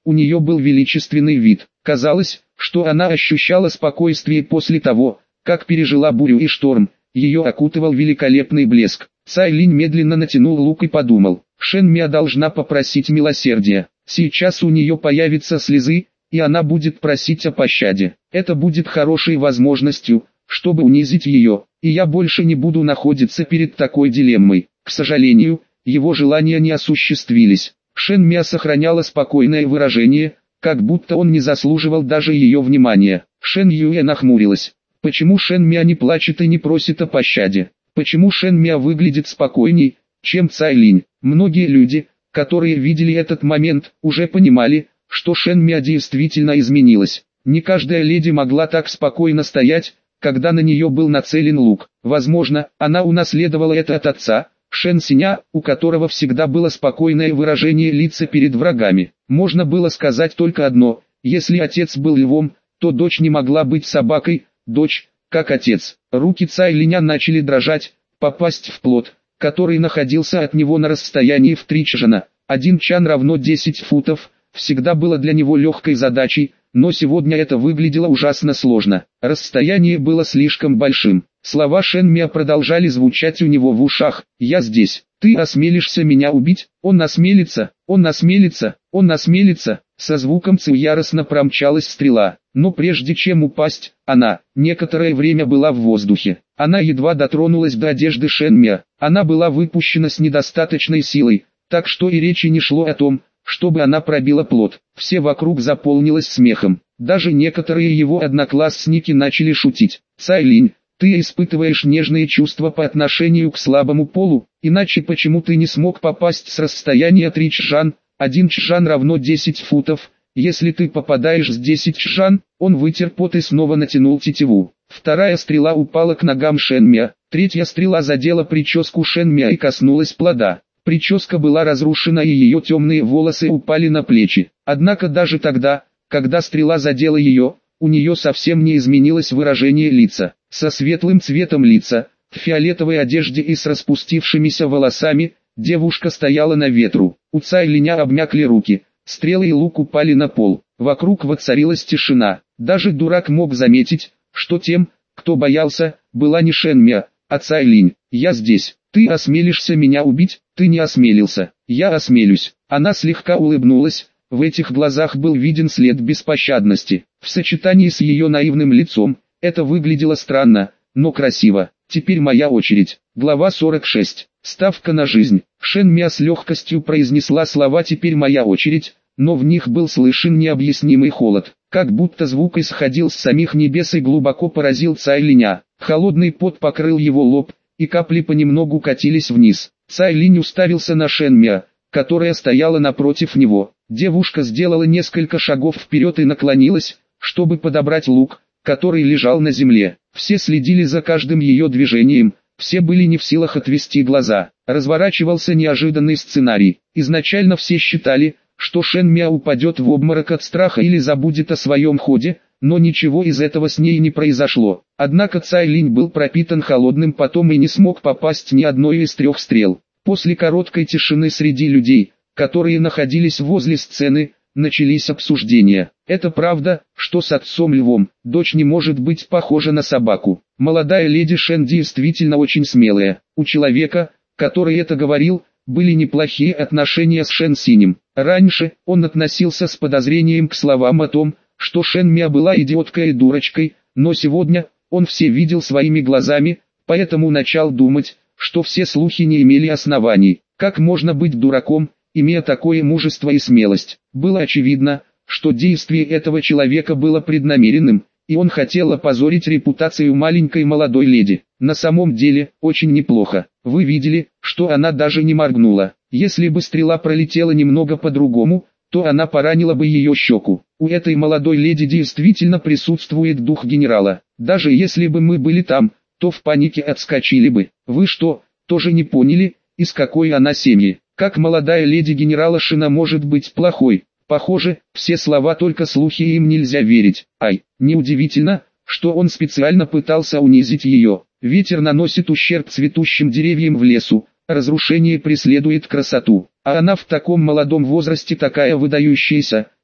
у нее был величественный вид. Казалось, что она ощущала спокойствие после того, как пережила бурю и шторм, ее окутывал великолепный блеск. Цай Линь медленно натянул лук и подумал, Шэн Миа должна попросить милосердия. Сейчас у нее появятся слезы, и она будет просить о пощаде. Это будет хорошей возможностью, чтобы унизить ее, и я больше не буду находиться перед такой дилеммой. К сожалению, его желания не осуществились. Шэн Миа сохраняла спокойное выражение, как будто он не заслуживал даже ее внимания. Шэн Юэ нахмурилась. Почему Шэн Миа не плачет и не просит о пощаде? Почему Шэн Миа выглядит спокойней, чем Цай Линь? Многие люди, которые видели этот момент, уже понимали, что Шэн Миа действительно изменилась. Не каждая леди могла так спокойно стоять, когда на нее был нацелен лук. Возможно, она унаследовала это от отца, Шэн Синя, у которого всегда было спокойное выражение лица перед врагами. Можно было сказать только одно: если отец был львом, то дочь не могла быть собакой, дочь, как отец. Руки Цай Линя начали дрожать, попасть в плот, который находился от него на расстоянии в три чжана. Один чан равно десять футов, всегда было для него легкой задачей, но сегодня это выглядело ужасно сложно. Расстояние было слишком большим. Слова Шэн Миа продолжали звучать у него в ушах. «Я здесь. Ты осмелишься меня убить? Он осмелится, он осмелится, он осмелится». Со звуком ци яростно промчалась стрела, но прежде чем упасть, она некоторое время была в воздухе. Она едва дотронулась до одежды Шэн Миа. Она была выпущена с недостаточной силой, так что и речи не шло о том, чтобы она пробила плот. Все вокруг заполнилось смехом. Даже некоторые его одноклассники начали шутить. «Цай Линь, ты испытываешь нежные чувства по отношению к слабому полу, иначе почему ты не смог попасть с расстояния три чжан? Один чжан равно десять футов. Если ты попадаешь с десять чжан». Он вытер пот и снова натянул тетиву. Вторая стрела упала к ногам Шэн Миа. Третья стрела задела прическу Шэн Миа и коснулась плода. Прическа была разрушена и ее темные волосы упали на плечи. Однако даже тогда, когда стрела задела ее, у нее совсем не изменилось выражение лица. Со светлым цветом лица, в фиолетовой одежде и с распустившимися волосами, девушка стояла на ветру. У Цай Линя обмякли руки, стрелы и лук упали на пол. Вокруг воцарилась тишина. Даже дурак мог заметить, что тем, кто боялся, была не Шэн Миа, а Цай Линь. «Я здесь. Ты осмелишься меня убить?» «Ты не осмелился. Я осмелюсь». Она слегка улыбнулась, в этих глазах был виден след беспощадности. В сочетании с ее наивным лицом, это выглядело странно, но красиво. «Теперь моя очередь». Глава сорок шесть. Ставка на жизнь. Шэн Миа с легкостью произнесла слова «теперь моя очередь», но в них был слышен необъяснимый холод, как будто звук исходил с самих небес и глубоко поразил Цай Линя. Холодный пот покрыл его лоб, и капли понемногу катились вниз. Цай Линь уставился на Шэн Миа, которая стояла напротив него. Девушка сделала несколько шагов вперед и наклонилась, чтобы подобрать лук, который лежал на земле. Все следили за каждым ее движением, все были не в силах отвести глаза. Разворачивался неожиданный сценарий. Изначально все считали, что Шэн Миа упадет в обморок от страха или забудет о своем ходе, но ничего из этого с ней не произошло. Однако Цай Линь был пропитан холодным потом и не смог попасть ни одной из трех стрел. После короткой тишины среди людей, которые находились возле сцены, начались обсуждения. Это правда, что с отцом львом, дочь не может быть похожа на собаку. Молодая леди Шэн действительно очень смелая. У человека, который это говорил, были неплохие отношения с Шэн Синем. Раньше, он относился с подозрением к словам о том, что Шэн Миа была идиоткой и дурочкой, но сегодня, он все видел своими глазами, поэтому начал думать, что все слухи не имели оснований. Как можно быть дураком, имея такое мужество и смелость? Было очевидно, что действие этого человека было преднамеренным, и он хотел опозорить репутацию маленькой молодой леди. На самом деле, очень неплохо. Вы видели, что она даже не моргнула. Если бы стрела пролетела немного по-другому, то она поранила бы ее щеку. У этой молодой леди действительно присутствует дух генерала. Даже если бы мы были там, то в панике отскочили бы. Вы что, тоже не поняли, из какой она семьи? Как молодая леди генерала Шина может быть плохой? Похоже, все слова только слухи, и им нельзя верить. Ай, неудивительно, что он специально пытался унизить ее. Ветер наносит ущерб цветущим деревьям в лесу, разрушение преследует красоту. А она в таком молодом возрасте такая выдающаяся,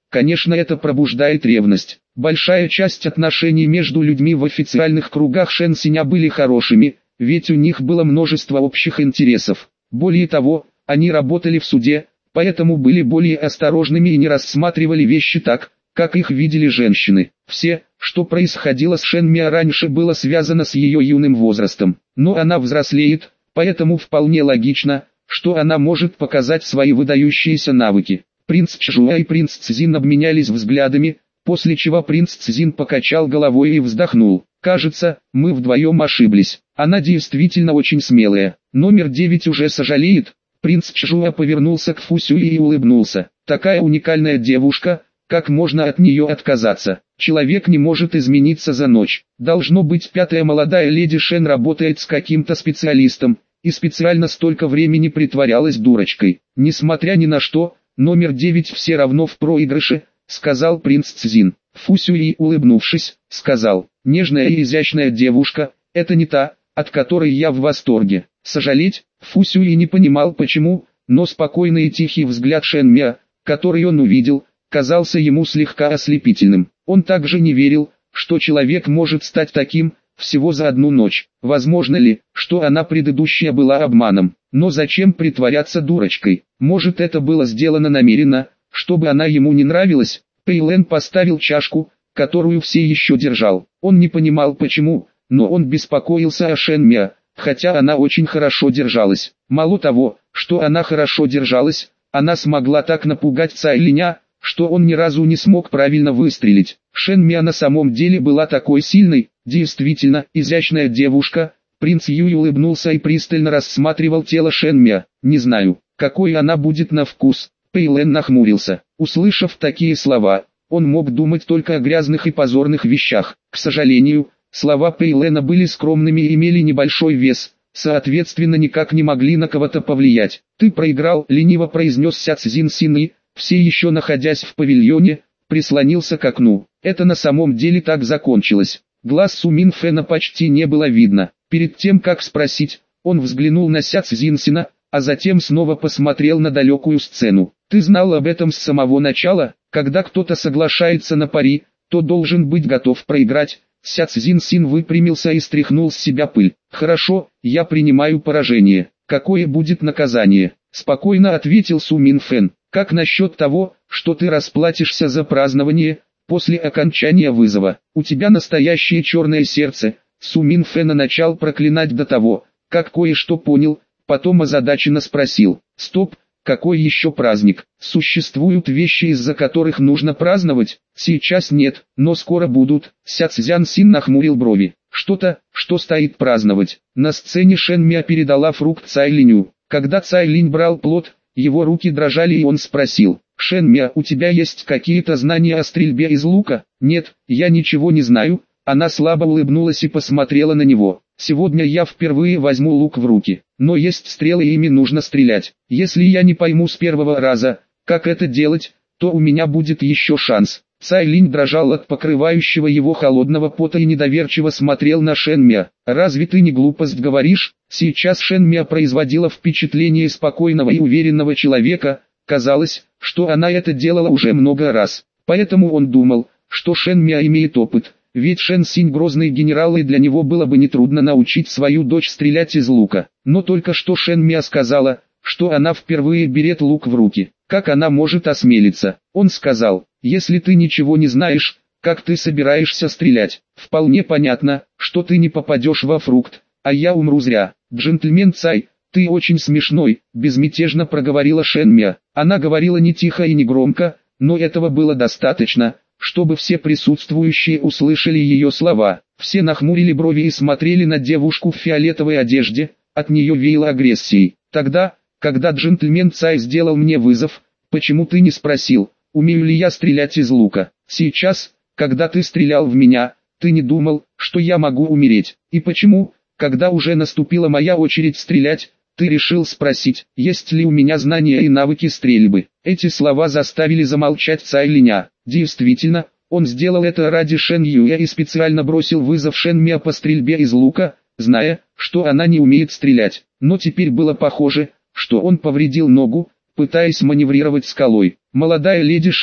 конечно, это пробуждает ревность. Большая часть отношений между людьми в официальных кругах Шэн Синя были хорошими, ведь у них было множество общих интересов. Более того, они работали в суде, поэтому были более осторожными и не рассматривали вещи так, как их видели женщины. Все, что происходило с Шэн Миа раньше, было связано с ее юным возрастом. Но она взрослеет, поэтому вполне логично, что она может показать свои выдающиеся навыки. Принц Чжуа и принц Цзин обменялись взглядами, после чего принц Цзин покачал головой и вздохнул. «Кажется, мы вдвоем ошиблись. Она действительно очень смелая. Номер девять уже сожалеет». Принц Чжуа повернулся к Фу Сюй и улыбнулся. «Такая уникальная девушка, как можно от нее отказаться? Человек не может измениться за ночь. Должно быть, пятая молодая леди Шэн работает с каким-то специалистом, и специально столько времени притворялась дурочкой. Несмотря ни на что, номер девять все равно в проигрыше», сказал принц Цзин. Фу Сюй, улыбнувшись, сказал: «Нежная и изящная девушка, это не та, от которой я в восторге». Сожалеть, Фу Сюй не понимал почему, но спокойный и тихий взгляд Шэн Миа, который он увидел, казался ему слегка ослепительным. Он также не верил, что человек может стать таким, всего за одну ночь. Возможно ли, что она предыдущая была обманом? Но зачем притворяться дурочкой? Может, это было сделано намеренно, чтобы она ему не нравилась? Пэйлэн поставил чашку, которую все еще держал. Он не понимал почему, но он беспокоился о Шэн Миа, хотя она очень хорошо держалась. Мало того, что она хорошо держалась, она смогла так напугать Цай Линя, что он ни разу не смог правильно выстрелить. Шэн Миа на самом деле была такой сильной, действительно, изящная девушка. Принц Юй улыбнулся и пристально рассматривал тело Шэн Миа. «Не знаю, какой она будет на вкус». Пэйлэн нахмурился. Услышав такие слова, он мог думать только о грязных и позорных вещах. К сожалению, слова Пэйлэна были скромными и имели небольшой вес, соответственно никак не могли на кого-то повлиять. «Ты проиграл», — лениво произнес Ся Цзин Син и, все еще находясь в павильоне, прислонился к окну. Это на самом деле так закончилось. Глаз Су Мин Фэна почти не было видно. Перед тем как спросить, он взглянул на Ся Цзин Сина, а затем снова посмотрел на далекую сцену. «Ты знал об этом с самого начала? Когда кто-то соглашается на пари, то должен быть готов проиграть». Ся Цзин Син выпрямился и стряхнул с себя пыль. «Хорошо, я принимаю поражение. Какое будет наказание?» Спокойно ответил Су Мин Фэн. «Как насчет того, что ты расплатишься за празднование, после окончания вызова? У тебя настоящее черное сердце». Су Мин Фэна начал проклинать до того, как кое-что понял, потом озадаченно спросил: «Стоп, какой еще праздник? Существуют вещи, из-за которых нужно праздновать?» «Сейчас нет, но скоро будут». Ся Цзян Син нахмурил брови. «Что-то, что стоит праздновать?» На сцене Шэн Миа передала фрукт Цай Линю. Когда Цай Линь брал плод, его руки дрожали и он спросил: «Шэн Миа, у тебя есть какие-то знания о стрельбе из лука?» «Нет, я ничего не знаю». Она слабо улыбнулась и посмотрела на него. «Сегодня я впервые возьму лук в руки, но есть стрелы и ими нужно стрелять. Если я не пойму с первого раза, как это делать, то у меня будет еще шанс». Цай Линь дрожал от покрывающего его холодного пота и недоверчиво смотрел на Шэн Миа. «Разве ты не глупость говоришь?» Сейчас Шэн Миа производила впечатление спокойного и уверенного человека. Казалось, что она это делала уже много раз. Поэтому он думал, что Шэн Миа имеет опыт. Ведь Шэн Синь грозный генерал, и для него было бы нетрудно научить свою дочь стрелять из лука. Но только что Шэн Миа сказала, что она впервые берет лук в руки. Как она может осмелиться? Он сказал: «Если ты ничего не знаешь, как ты собираешься стрелять? Вполне понятно, что ты не попадешь во фрукт, а я умру зря». «Джентльмен Цай, ты очень смешной», — безмятежно проговорила Шэн Миа. Она говорила не тихо и не громко, но этого было достаточно, чтобы все присутствующие услышали ее слова. Все нахмурили брови и смотрели на девушку в фиолетовой одежде, от нее веяло агрессией. «Тогда, когда джентльмен Цай сделал мне вызов, почему ты не спросил, умею ли я стрелять из лука? Сейчас, когда ты стрелял в меня, ты не думал, что я могу умереть? И почему, когда уже наступила моя очередь стрелять, ты решил спросить, есть ли у меня знания и навыки стрельбы?» Эти слова заставили замолчать Цай Линя. Действительно, он сделал это ради Шэн Юя и специально бросил вызов Шэн Миа по стрельбе из лука, зная, что она не умеет стрелять. Но теперь было похоже, что он повредил ногу, пытаясь маневрировать скалой. «Молодая леди Шэн,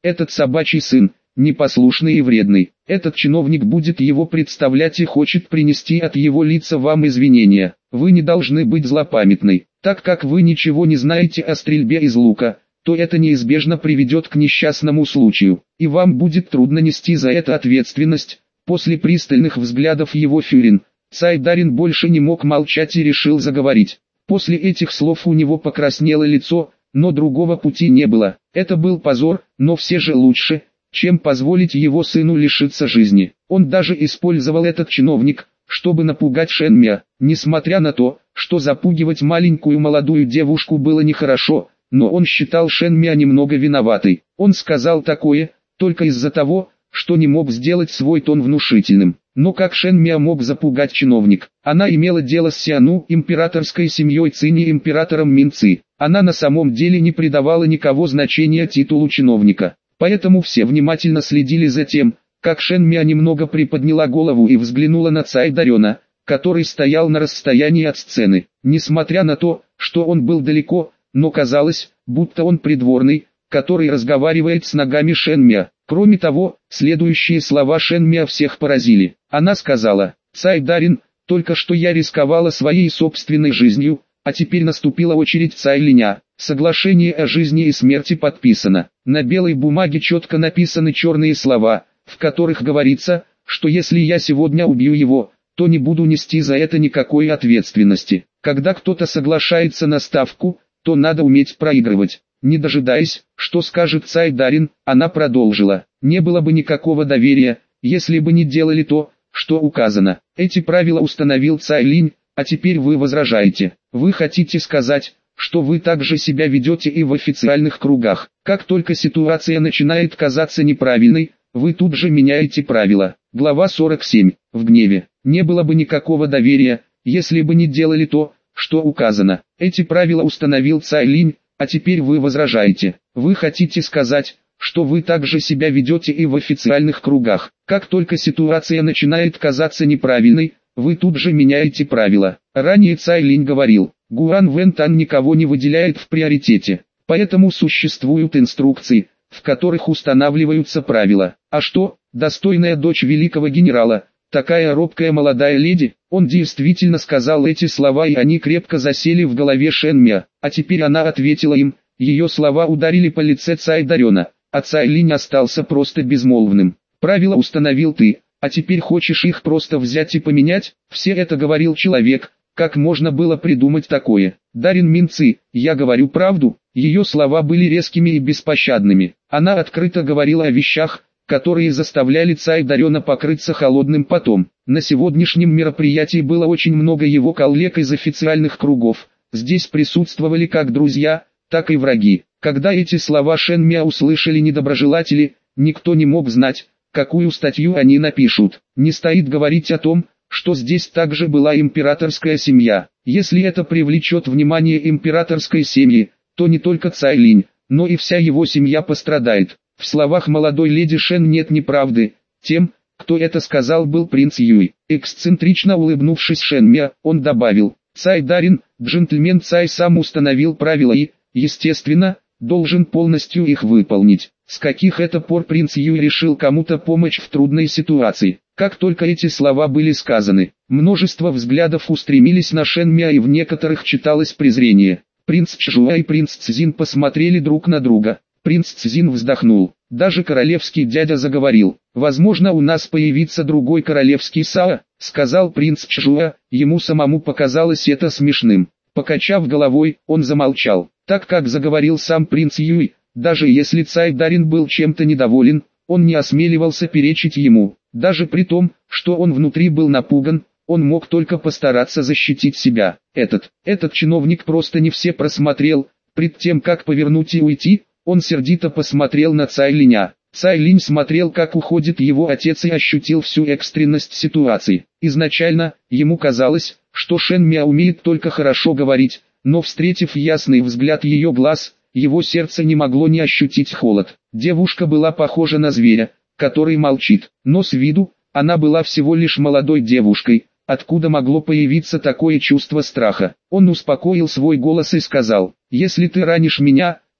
этот собачий сын, непослушный и вредный. Этот чиновник будет его представлять и хочет принести от его лица вам извинения. Вы не должны быть злопамятны. Так как вы ничего не знаете о стрельбе из лука, то это неизбежно приведет к несчастному случаю, и вам будет трудно нести за это ответственность. После пристальных взглядов его Фюрин, Цайдарин больше не мог молчать и решил заговорить. После этих слов у него покраснело лицо, но другого пути не было. Это был позор, но все же лучше, чем позволить его сыну лишиться жизни. Он даже использовал этот чиновник, чтобы напугать Шэньмя. Несмотря на то, что запугивать маленькую молодую девушку было нехорошо, но он считал Шэньмя немного виноватой. Он сказал такое, только из-за того, что не мог сделать свой тон внушительным. Но как Шэньмя мог запугать чиновник? Она имела дело с Сиану, императорской семьей Цинь и императором Минци. Она на самом деле не придавала никого значения титулу чиновника. Поэтому все внимательно следили за тем, как Шэньмя немного приподняла голову и взглянула на Цайдарена, который стоял на расстоянии от сцены. Несмотря на то, что он был далеко, но казалось, будто он придворный, который разговаривает с ногами Шэньмя. Кроме того, следующие слова Шэньмя всех поразили. Она сказала: «Цайдарин, только что я рисковала своей собственной жизнью, а теперь наступила очередь Цайлиня. Соглашение о жизни и смерти подписано. На белой бумаге четко написаны черные слова, в которых говорится, что если я сегодня убью его, то не буду нести за это никакой ответственности. Когда кто-то соглашается на ставку, то надо уметь проигрывать». Не дожидаясь, что скажет Цайдарин, она продолжила: «Не было бы никакого доверия, если бы не делали то, что указано. Эти правила установил Цайлинь, а теперь вы возражаете. Вы хотите сказать, что вы также себя ведете и в официальных кругах. Как только ситуация начинает казаться неправильной, вы тут же меняете правила». Глава сорок семь. В гневе. Не было бы никакого доверия, если бы не делали то, что указано. Эти правила установил Цайлинь, а теперь вы возражаете. Вы хотите сказать, что вы также себя ведете и в официальных кругах. Как только ситуация начинает казаться неправильной, вы тут же меняете правила. Ранее Цайлинь говорил: Гуан Вэнтан никого не выделяет в приоритете. Поэтому существуют инструкции, в которых устанавливаются правила. А что, достойная дочь великого генерала, такая робкая молодая леди? Он действительно сказал эти слова, и они крепко засели в голове Шэньмя. А теперь она ответила им. Ее слова ударили по лице Цайдарена, а Цайлинь остался просто безмолвным. «Правила установил ты, а теперь хочешь их просто взять и поменять?» Все это говорил человек. Как можно было придумать такое? Дарин Минци, я говорю правду. Ее слова были резкими и беспощадными. Она открыто говорила о вещах, которые заставляли Цайдарена покрыться холодным потом. На сегодняшнем мероприятии было очень много его коллег из официальных кругов. Здесь присутствовали как друзья, так и враги. Когда эти слова Шэньмя услышали недоброжелатели, никто не мог знать, какую статью они напишут. Не стоит говорить о том, что здесь также была императорская семья. Если это привлечет внимание императорской семьи, то не только Цайлинь, но и вся его семья пострадает. В словах молодой леди Шэн нет неправды. Тем, кто это сказал, был принц Юй. Эксцентрично улыбнувшись Шэньмя, он добавил: «Цайдарин, джентльмен Цай сам установил правила и, естественно, должен полностью их выполнить». С каких это пор принц Юй решил кому-то помочь в трудной ситуации? Как только эти слова были сказаны, множество взглядов устремились на Шэньмя, и в некоторых читалось презрение. Принц Чжуа и принц Цзин посмотрели друг на друга. Принц Цзин вздохнул. Даже королевский дядя заговорил. «Возможно, у нас появится другой королевский Саа», — сказал принц Чжуа. Ему самому показалось это смешным. Покачав головой, он замолчал. Так как заговорил сам принц Юй, даже если Цайдарин был чем-то недоволен, он не осмеливался перечить ему. Даже при том, что он внутри был напуган, он мог только постараться защитить себя. Этот, этот чиновник просто не все просмотрел. Пред тем как повернуть и уйти, он сердито посмотрел на Цайлиня. Цайлинь смотрел, как уходит его отец, и ощутил всю экстренность ситуации. Изначально, ему казалось, что Шэньмя умеет только хорошо говорить, но встретив ясный взгляд ее глаз, его сердце не могло не ощутить холод. Девушка была похожа на зверя, который молчит, но с виду, она была всего лишь молодой девушкой. Откуда могло появиться такое чувство страха? Он успокоил свой голос и сказал: «Если ты ранишь меня,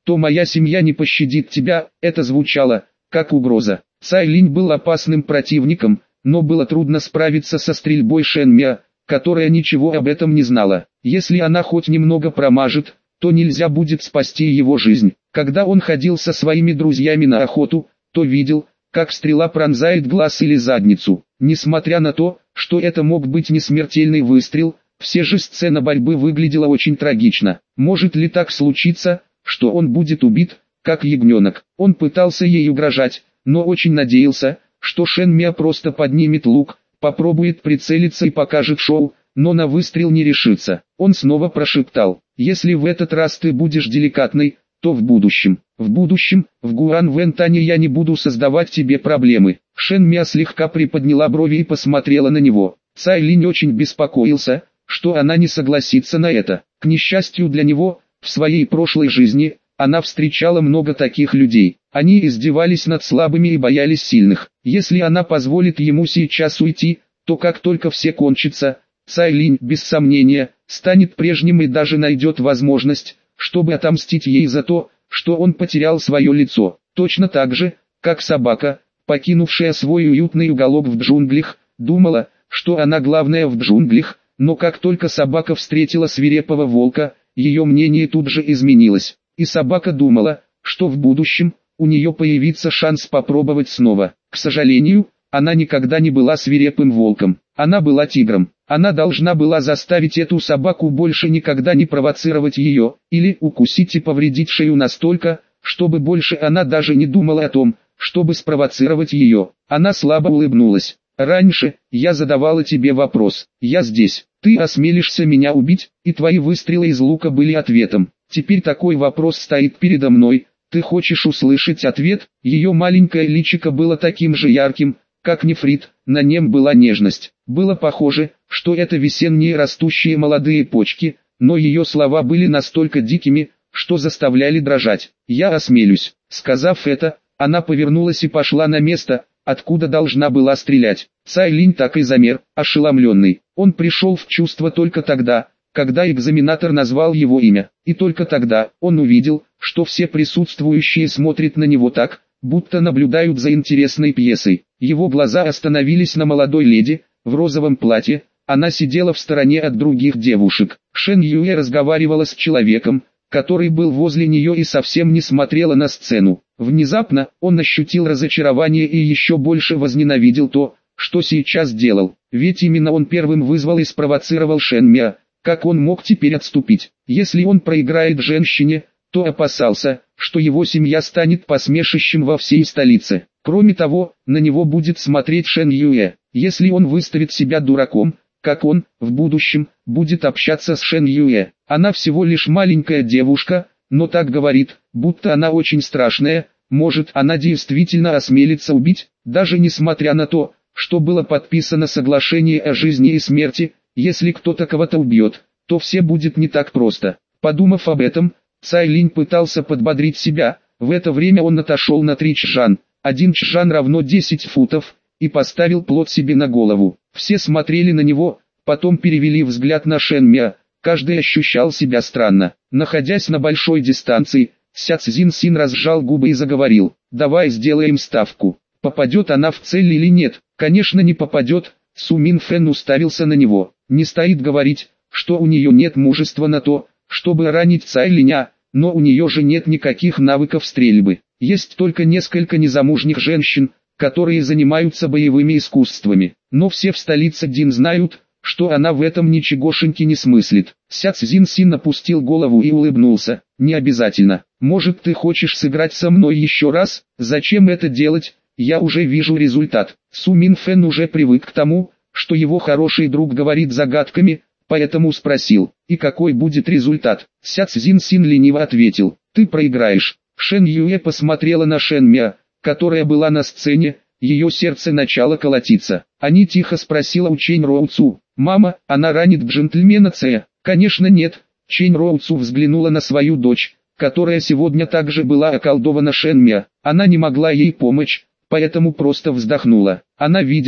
то моя семья не пощадит тебя. Это звучало как угроза. Цай Линь был опасным противником, но было трудно справиться со стрельбой Шэн Мя, которая ничего об этом не знала. Если она хоть немного промажет, то нельзя будет спасти его жизнь. Когда он ходил со своими друзьями на охоту, то видел, как стрела пронзает глаз или задницу. Несмотря на то, что это мог быть не смертельный выстрел, все же сцена борьбы выглядела очень трагично. Может ли так случиться, что он будет убит, как ягненок? Он пытался ей угрожать, но очень надеялся, что Шэн Мя просто поднимет лук, попробует прицелиться и покажет шоу, но на выстрел не решится. Он снова прошептал: «Если в этот раз ты будешь деликатной, то в будущем, в будущем, в Гуанвэнтане я не буду создавать тебе проблемы». Шэн Мя слегка приподняла брови и посмотрела на него. Цай Линь очень беспокоился, что она не согласится на это. К несчастью для него, в своей прошлой жизни, она встречала много таких людей. Они издевались над слабыми и боялись сильных. Если она позволит ему сейчас уйти, то как только все кончится, Цай Линь, без сомнения, станет прежним и даже найдет возможность, чтобы отомстить ей за то, что он потерял свое лицо. Точно так же, как собака, покинувшая свой уютный уголок в джунглях, думала, что она главная в джунглях, но как только собака встретила свирепого волка, ее мнение тут же изменилось. И собака думала, что в будущем у нее появится шанс попробовать снова. К сожалению, она никогда не была свирепым волком, она была тигром. Она должна была заставить эту собаку больше никогда не провоцировать ее, или укусить и повредить шею настолько, чтобы больше она даже не думала о том, чтобы спровоцировать ее. Она слабо улыбнулась. «Раньше, я задавала тебе вопрос, я здесь, ты осмелишься меня убить?» И твои выстрелы из лука были ответом. Теперь такой вопрос стоит передо мной, ты хочешь услышать ответ? Ее маленькое личико было таким же ярким, как нефрит, на нем была нежность. Было похоже, что это весенние растущие молодые почки, но ее слова были настолько дикими, что заставляли дрожать. «Я осмелюсь». Сказав это, она повернулась и пошла на место, откуда должна была стрелять. Цай Линь так и замер, ошеломленный. Он пришел в чувство только тогда, когда экзаменатор назвал его имя. И только тогда он увидел, что все присутствующие смотрят на него так, будто наблюдают за интересной пьесой. Его глаза остановились на молодой леди, в розовом платье. Она сидела в стороне от других девушек. Шэн Юэ разговаривала с человеком, который был возле нее и совсем не смотрела на сцену. Внезапно, он ощутил разочарование и еще больше возненавидел то, что сейчас делал. Ведь именно он первым вызвал и спровоцировал Шэн Мя. Как он мог теперь отступить? Если он проиграет женщине, то опасался, что его семья станет посмешищем во всей столице. Кроме того, на него будет смотреть Шэн Юэ. Если он выставит себя дураком, как он, в будущем, будет общаться с Шэн Юэ. Она всего лишь маленькая девушка, но так говорит, будто она очень страшная. Может, она действительно осмелится убить, даже несмотря на то, что было подписано соглашение о жизни и смерти. Если кто-то кого-то убьет, то все будет не так просто. Подумав об этом, Цай Линь пытался подбодрить себя. В это время он отошел на три чжан. Один чжан равно десять футов, и поставил плот себе на голову. Все смотрели на него, потом перевели взгляд на Шэн Мя. Каждый ощущал себя странно. Находясь на большой дистанции, Ся Цзин Син разжал губы и заговорил: «Давай сделаем ставку. Попадет она в цель или нет?» «Конечно не попадет». Су Мин Фэн уставился на него. Не стоит говорить, что у нее нет мужества на то, чтобы ранить Цай Линя, но у нее же нет никаких навыков стрельбы. Есть только несколько незамужних женщин, которые занимаются боевыми искусствами. Но все в столице Дин знают, что она в этом ничегошеньки не смыслит. Ся Цзин Син опустил голову и улыбнулся. «Не обязательно. Может, ты хочешь сыграть со мной еще раз? Зачем это делать? Я уже вижу результат». Су Мин Фэн уже привык к тому, что его хороший друг говорит загадками, поэтому спросил: «И какой будет результат?» Ся Цзин Син лениво ответил: «Ты проиграешь». Шэн Юэ посмотрела на Шэн Мя, которая была на сцене, ее сердце начало колотиться. Они тихо спросила у Чэнь Роу Цу: «Мама, она ранит джентльмена Цэ?» «Конечно нет». Чэнь Роу Цу взглянула на свою дочь, которая сегодня также была околдована Шэн Мя. Она не могла ей помочь, поэтому просто вздохнула. Она видела,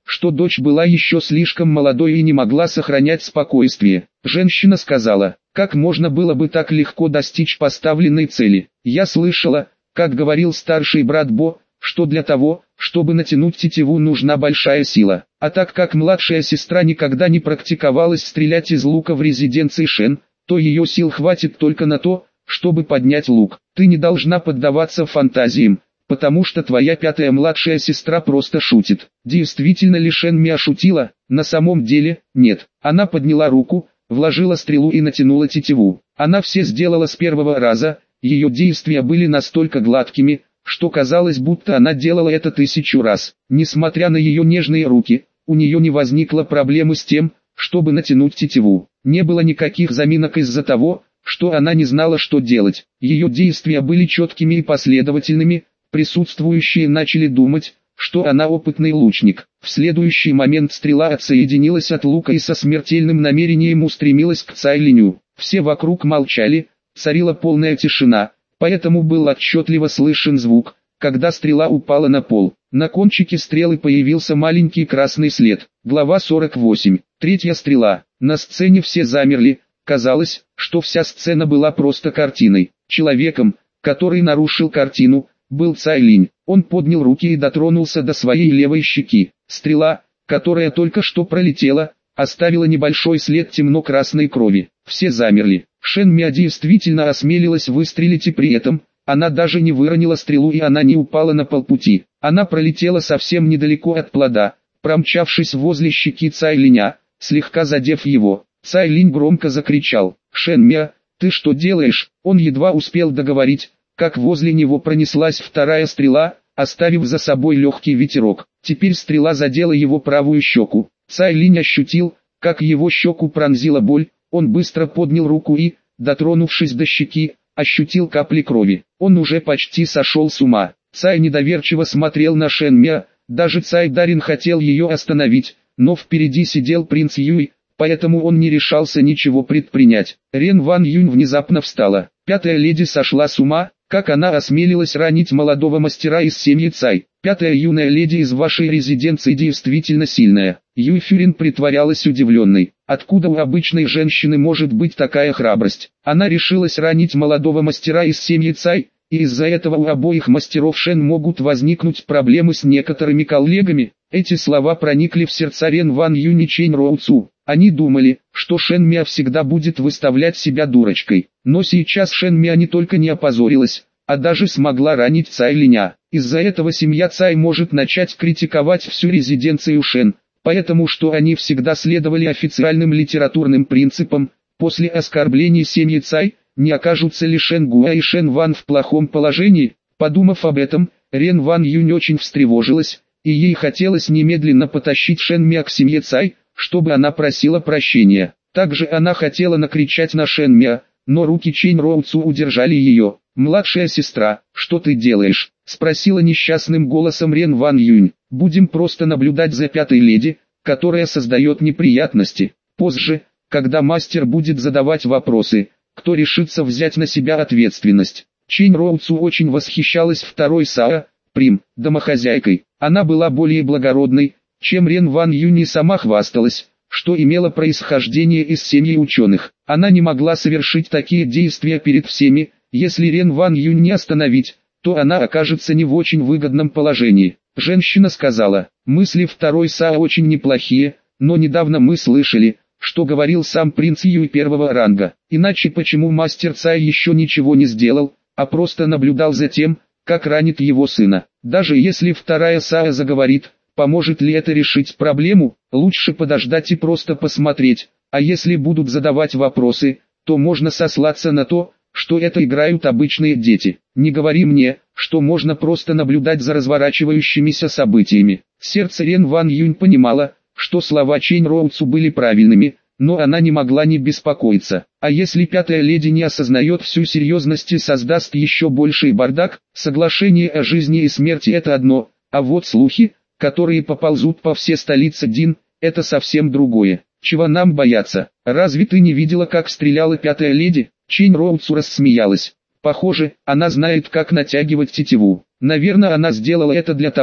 что дочь была еще слишком молодой и не могла сохранять спокойствие. Женщина сказала: как можно было бы так легко достичь поставленной цели? Я слышала, как говорил старший брат Бо, что для того, чтобы натянуть тетиву, нужна большая сила. А так как младшая сестра никогда не практиковалась стрелять из лука в резиденции Шен, то ее сил хватит только на то, чтобы поднять лук. Ты не должна поддаваться фантазиям, потому что твоя пятая младшая сестра просто шутит. Действительно ли Шен Миа шутила? На самом деле, нет. Она подняла руку, вложила стрелу и натянула тетиву. Она все сделала с первого раза, ее действия были настолько гладкими, что казалось, будто она делала это тысячу раз. Несмотря на ее нежные руки, у нее не возникло проблемы с тем, чтобы натянуть тетиву. Не было никаких заминок из-за того, что она не знала, что делать. Ее действия были четкими и последовательными, присутствующие начали думать, что она опытный лучник. В следующий момент стрела отсоединилась от лука и со смертельным намерением устремилась к Цай Линю. Все вокруг молчали, царила полная тишина. Поэтому был отчетливо слышен звук, когда стрела упала на пол. На кончике стрелы появился маленький красный след. Глава сорок восемь. Третья стрела. На сцене все замерли. Казалось, что вся сцена была просто картиной. Человеком, который нарушил картину, был Цай Линь. Он поднял руки и дотронулся до своей левой щеки. Стрела, которая только что пролетела, оставила небольшой след темно-красной крови. Все замерли. Шен Миа действительно осмелилась выстрелить, и при этом она даже не выронила стрелу, и она не упала на полпути. Она пролетела совсем недалеко от плода, промчавшись возле щеки Цай Линя, слегка задев его. Цай Линь громко закричал: «Шен Миа, ты что делаешь?» Он едва успел договорить, как возле него пронеслась вторая стрела, оставив за собой легкий ветерок. Теперь стрела задела его правую щеку. Цай Линь ощутил, как его щеку пронзила боль. Он быстро поднял руку и, дотронувшись до щеки, ощутил капли крови. Он уже почти сошел с ума. Цай недоверчиво смотрел на Шен Миа. Даже Цай Дарин хотел ее остановить, но впереди сидел принц Юй, поэтому он не решался ничего предпринять. Рен Ван Юнь внезапно встала. Пятая леди сошла с ума. Как она осмелилась ранить молодого мастера из семьи Цай? Пятая юная леди из вашей резиденции действительно сильная. Юй Фюрин притворялась удивленной. Откуда у обычной женщины может быть такая храбрость? Она решилась ранить молодого мастера из семьи Цай, и из-за этого у обоих мастеров Шен могут возникнуть проблемы с некоторыми коллегами. Эти слова проникли в сердца Рен Ван Юнь и Чэнь Роу Цу. Они думали, что Шен Миа всегда будет выставлять себя дурочкой. Но сейчас Шен Миа не только не опозорилась, а даже смогла ранить Цай Линя. Из-за этого семья Цай может начать критиковать всю резиденцию Шен, поэтому что они всегда следовали официальным литературным принципам. После оскорблений семьи Цай, не окажутся ли Шен Гуа и Шен Ван в плохом положении? Подумав об этом, Рен Ван Юнь очень встревожилась, и ей хотелось немедленно потащить Шен Миа к семье Цай, чтобы она просила прощения. Также она хотела накричать на Шен Миа, но руки Чэнь Роу Цу удержали ее. «Младшая сестра, что ты делаешь?» — спросила несчастным голосом Рен Ван Юнь. «Будем просто наблюдать за пятой леди, которая создает неприятности. Позже, когда мастер будет задавать вопросы, кто решится взять на себя ответственность». Чэнь Роу Цу очень восхищалась второй Сао, Прим, домохозяйкой. Она была более благородной, чем Рен Ван Юнь, и сама хвасталась, что имела происхождение из семьи ученых. Она не могла совершить такие действия перед всеми. Если Рен Ван Юнь не остановить, то она окажется не в очень выгодном положении. Женщина сказала: «Мысли второй Сао очень неплохие, но недавно мы слышали, что говорил сам принц Юй первого ранга. Иначе почему мастер Цай еще ничего не сделал, а просто наблюдал за тем, как ранит его сына? Даже если вторая Сао заговорит, поможет ли это решить проблему? Лучше подождать и просто посмотреть, а если будут задавать вопросы, то можно сослаться на то, что это играют обычные дети. Не говори мне, что можно просто наблюдать за разворачивающимися событиями». Сердце Рен Ван Юнь понимало, что слова Чэнь Роу Цу были правильными, но она не могла не беспокоиться. А если пятая леди не осознает всю серьезность и создаст еще больший бардак? Соглашение о жизни и смерти — это одно, а вот слухи, которые поползут по всей столице Дин, это совсем другое. Чего нам бояться? Разве ты не видела, как стреляла пятая леди? Чэнь Роу Цу рассмеялась. Похоже, она знает, как натягивать тетиву. Наверное, она сделала это для того,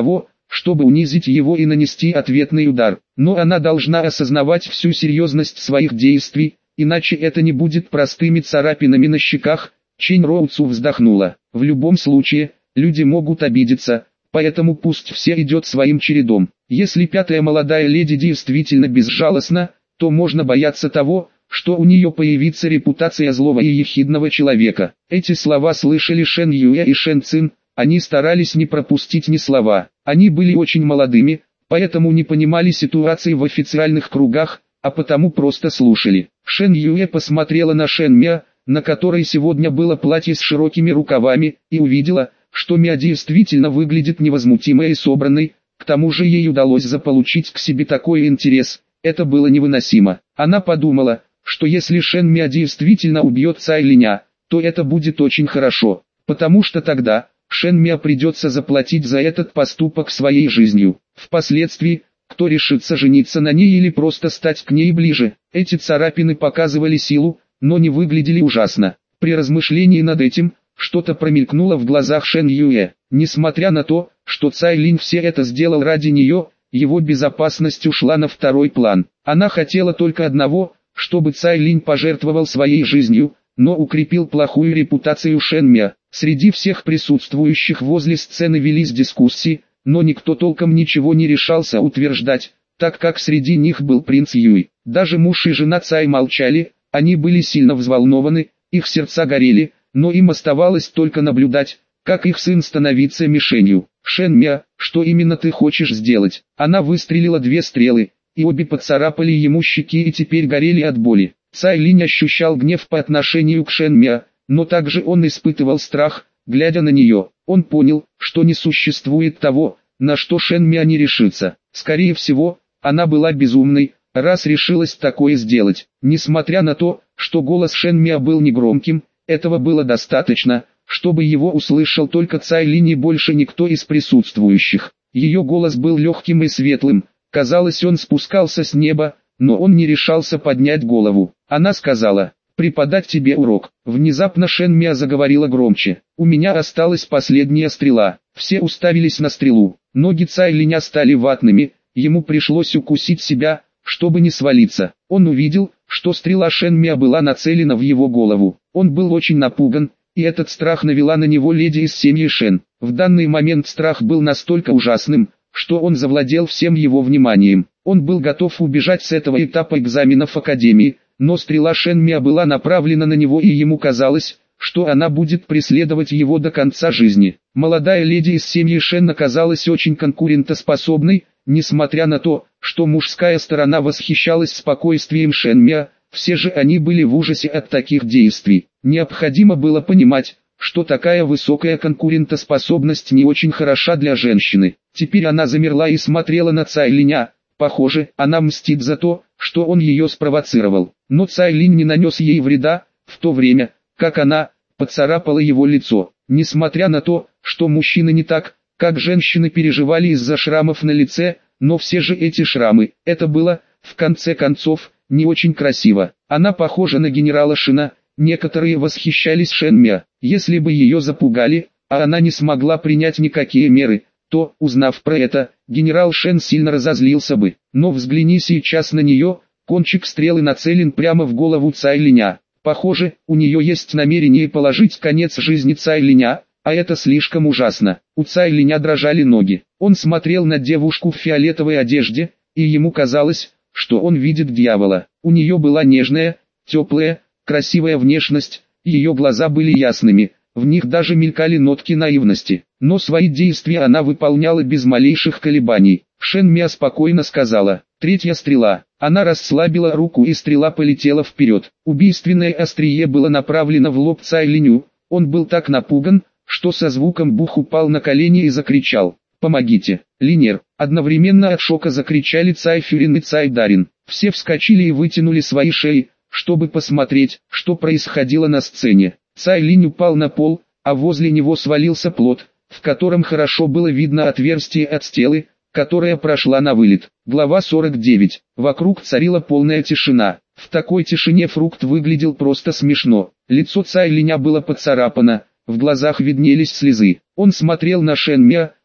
чтобы унизить его и нанести ответный удар. Но она должна осознавать всю серьезность своих действий, иначе это не будет простыми царапинами на щеках. Чэнь Роуцу вздохнула. В любом случае, люди могут обидеться, поэтому пусть все идет своим чередом. Если пятая молодая леди действительно безжалостна, то можно бояться того, что у нее появится репутация злого и ехидного человека. Эти слова слышали Шэн Юэ и Шэн Цин, они старались не пропустить ни слова. Они были очень молодыми, поэтому не понимали ситуации в официальных кругах, а потому просто слушали. Шэн Юэ посмотрела на Шэн Мя, на которой сегодня было платье с широкими рукавами, и увидела, что Мя действительно выглядит невозмутимой и собранной, к тому же ей удалось заполучить к себе такой интерес, это было невыносимо. Она подумала, что если Шэн Мя действительно убьет Цай Линя, то это будет очень хорошо, потому что тогда Шэн Мя придется заплатить за этот поступок своей жизнью. Впоследствии, кто решится жениться на ней или просто стать к ней ближе, эти царапины показывали силу, но не выглядели ужасно. При размышлении над этим, что-то промелькнуло в глазах Шэн Юэ. Несмотря на то, что Цай Линь все это сделал ради нее, его безопасность ушла на второй план. Она хотела только одного, чтобы Цай Линь пожертвовал своей жизнью, но укрепил плохую репутацию Шэн Мя. Среди всех присутствующих возле сцены велись дискуссии, но никто толком ничего не решался утверждать, так как среди них был принц Юй. Даже муж и жена Цай молчали, они были сильно взволнованы, их сердца горели, но им оставалось только наблюдать, как их сын становится мишенью. «Шэн Мя, что именно ты хочешь сделать?» Она выстрелила две стрелы, и обе поцарапали ему щеки и теперь горели от боли. Цай Линь ощущал гнев по отношению к Шэн Мя, но также он испытывал страх, глядя на нее. Он понял, что не существует того, на что Шэн Мя не решится. Скорее всего, она была безумной, раз решилась такое сделать. Несмотря на то, что голос Шэн Мя был негромким, этого было достаточно, чтобы его услышал только Цай Линь и больше никто из присутствующих. Ее голос был легким и светлым, казалось, он спускался с неба, но он не решался поднять голову. Она сказала: «Преподать тебе урок». Внезапно Шэн Мя заговорила громче: «У меня осталась последняя стрела». Все уставились на стрелу. Ноги Цай Линя стали ватными, ему пришлось укусить себя, чтобы не свалиться. Он увидел, что стрела Шэн Мя была нацелена в его голову. Он был очень напуган, и этот страх навела на него леди из семьи Шэн. В данный момент страх был настолько ужасным, что он завладел всем его вниманием. Он был готов убежать с этого этапа экзаменов Академии, но стрела Шэн Мя была направлена на него, и ему казалось, что она будет преследовать его до конца жизни. Молодая леди из семьи Шэн оказалась очень конкурентоспособной, несмотря на то, что мужская сторона восхищалась спокойствием Шэн Мя, все же они были в ужасе от таких действий. Необходимо было понимать, что такая высокая конкурентоспособность не очень хороша для женщины. Теперь она замерла и смотрела на Цай Линя. Похоже, она мстит за то, что он ее спровоцировал. Но Цай Линь не нанес ей вреда, в то время, как она поцарапала его лицо. Несмотря на то, что мужчины не так, как женщины, переживали из-за шрамов на лице, но все же эти шрамы, это было, в конце концов, не очень красиво. Она похожа на генерала Шина. Некоторые восхищались Шэн Мя. Если бы ее запугали, а она не смогла принять никакие меры, то, узнав про это, генерал Шэн сильно разозлился бы. Но взгляни сейчас на нее, кончик стрелы нацелен прямо в голову Цай Линя. Похоже, у нее есть намерение положить конец жизни Цай Линя, а это слишком ужасно. У Цай Линя дрожали ноги. Он смотрел на девушку в фиолетовой одежде, и ему казалось, что он видит дьявола. У нее была нежная, теплая, красивая внешность, ее глаза были ясными, в них даже мелькали нотки наивности. Но свои действия она выполняла без малейших колебаний. Шэн Мя спокойно сказала: «Третья стрела». Она расслабила руку, и стрела полетела вперед. Убийственное острие было направлено в лоб Цай Линю. Он был так напуган, что со звуком бух упал на колени и закричал: «Помогите, Линер!» Одновременно от шока закричали Цай Фюрин и Цай Дарин. Все вскочили и вытянули свои шеи, чтобы посмотреть, что происходило на сцене. Цай Линь упал на пол, а возле него свалился плод, в котором хорошо было видно отверстие от стелы, которая прошла на вылет. Глава сорок девять. Вокруг царила полная тишина. В такой тишине фрукт выглядел просто смешно. Лицо Цай Линя было поцарапано, в глазах виднелись слезы. Он смотрел на Шэн Мя,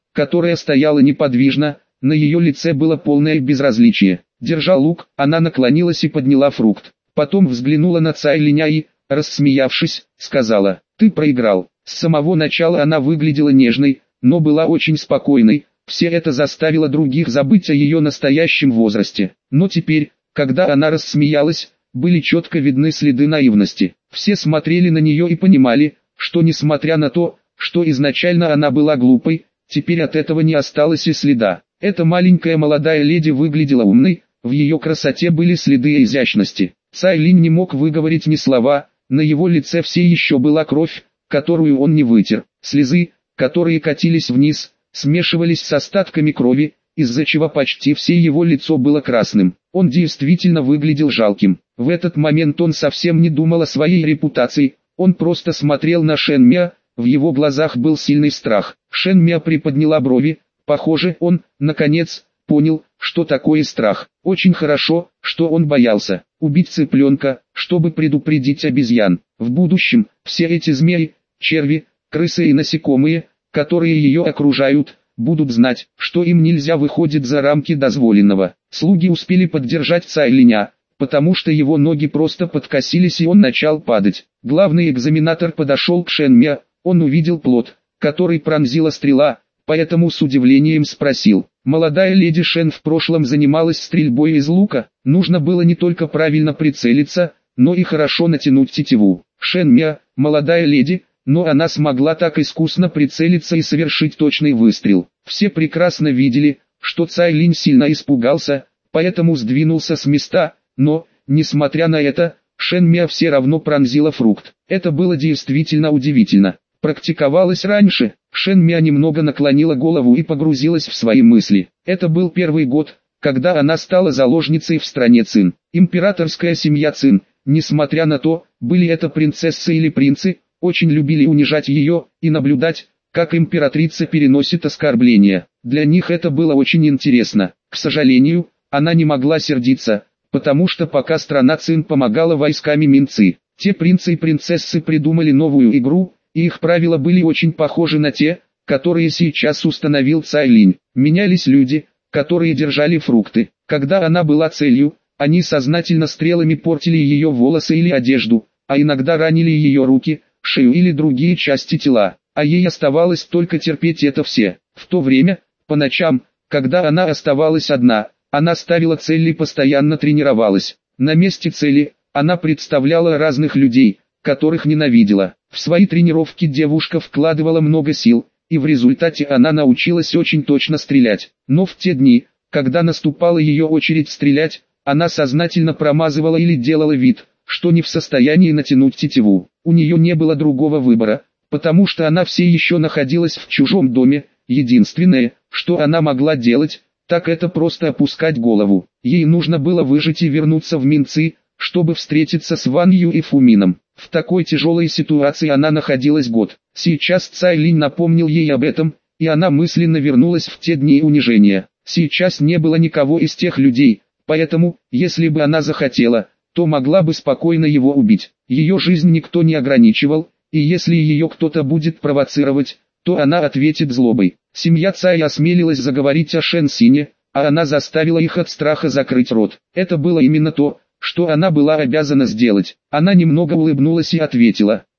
которая стояла неподвижно, на ее лице было полное безразличие. Держа лук, она наклонилась и подняла фрукт. Потом взглянула на Цай Линя и, рассмеявшись, сказала: «Ты проиграл». С самого начала она выглядела нежной, но была очень спокойной. Все это заставило других забыть о ее настоящем возрасте. Но теперь, когда она рассмеялась, были четко видны следы наивности. Все смотрели на нее и понимали, что несмотря на то, что изначально она была глупой, теперь от этого не осталось и следа. Эта маленькая молодая леди выглядела умной, в ее красоте были следы изящности. Цай Линь не мог выговорить ни слова, на его лице все еще была кровь, которую он не вытер. Слезы, которые катились вниз, смешивались с остатками крови, из-за чего почти все его лицо было красным. Он действительно выглядел жалким. В этот момент он совсем не думал о своей репутации, он просто смотрел на Шэн Мя, в его глазах был сильный страх. Шэн Мя приподняла брови, похоже, он, наконец, понял, что такое страх. Очень хорошо, что он боялся убить цыпленка, чтобы предупредить обезьян. В будущем, все эти змеи, черви, крысы и насекомые, которые ее окружают, будут знать, что им нельзя выходить за рамки дозволенного. Слуги успели поддержать Цай Линя, потому что его ноги просто подкосились и он начал падать. Главный экзаменатор подошел к Шэн Мя, он увидел плод, который пронзила стрела, поэтому с удивлением спросил: «Молодая леди Шэн в прошлом занималась стрельбой из лука?» Нужно было не только правильно прицелиться, но и хорошо натянуть тетиву. Шэн Мя, молодая леди, но она смогла так искусно прицелиться и совершить точный выстрел. Все прекрасно видели, что Цай Линь сильно испугался, поэтому сдвинулся с места, но, несмотря на это, Шэн Мя все равно пронзила фрукт. Это было действительно удивительно. Практиковалась раньше. Шэн Мя немного наклонила голову и погрузилась в свои мысли. Это был первый год, когда она стала заложницей в стране Цин. Императорская семья Цин, несмотря на то, были это принцессы или принцы, очень любили унижать ее и наблюдать, как императрица переносит оскорбления. Для них это было очень интересно. К сожалению, она не могла сердиться, потому что пока страна Цин помогала войсками Минцы, те принцы и принцессы придумали новую игру, и их правила были очень похожи на те, которые сейчас установил Цай Линь. Менялись люди, которые держали фрукты. Когда она была целью, они сознательно стрелами портили ее волосы или одежду, а иногда ранили ее руки, шею или другие части тела, а ей оставалось только терпеть это все. В то время, по ночам, когда она оставалась одна, она ставила цель и постоянно тренировалась. На месте цели, она представляла разных людей, которых ненавидела. В свои тренировки девушка вкладывала много сил, и в результате она научилась очень точно стрелять. Но в те дни, когда наступала ее очередь стрелять, она сознательно промазывала или делала вид, что не в состоянии натянуть тетиву. У нее не было другого выбора, потому что она все еще находилась в чужом доме. Единственное, что она могла делать, так это просто опускать голову. Ей нужно было выжить и вернуться в Минцы, чтобы встретиться с Ван Ю и Фумином. В такой тяжелой ситуации она находилась год. Сейчас Цай Линь напомнил ей об этом, и она мысленно вернулась в те дни унижения. Сейчас не было никого из тех людей, поэтому, если бы она захотела, то могла бы спокойно его убить. Ее жизнь никто не ограничивал, и если ее кто-то будет провоцировать, то она ответит злобой. Семья Цай осмелилась заговорить о Шэн Сине, а она заставила их от страха закрыть рот. Это было именно то, что она была обязана сделать. Она немного улыбнулась и ответила: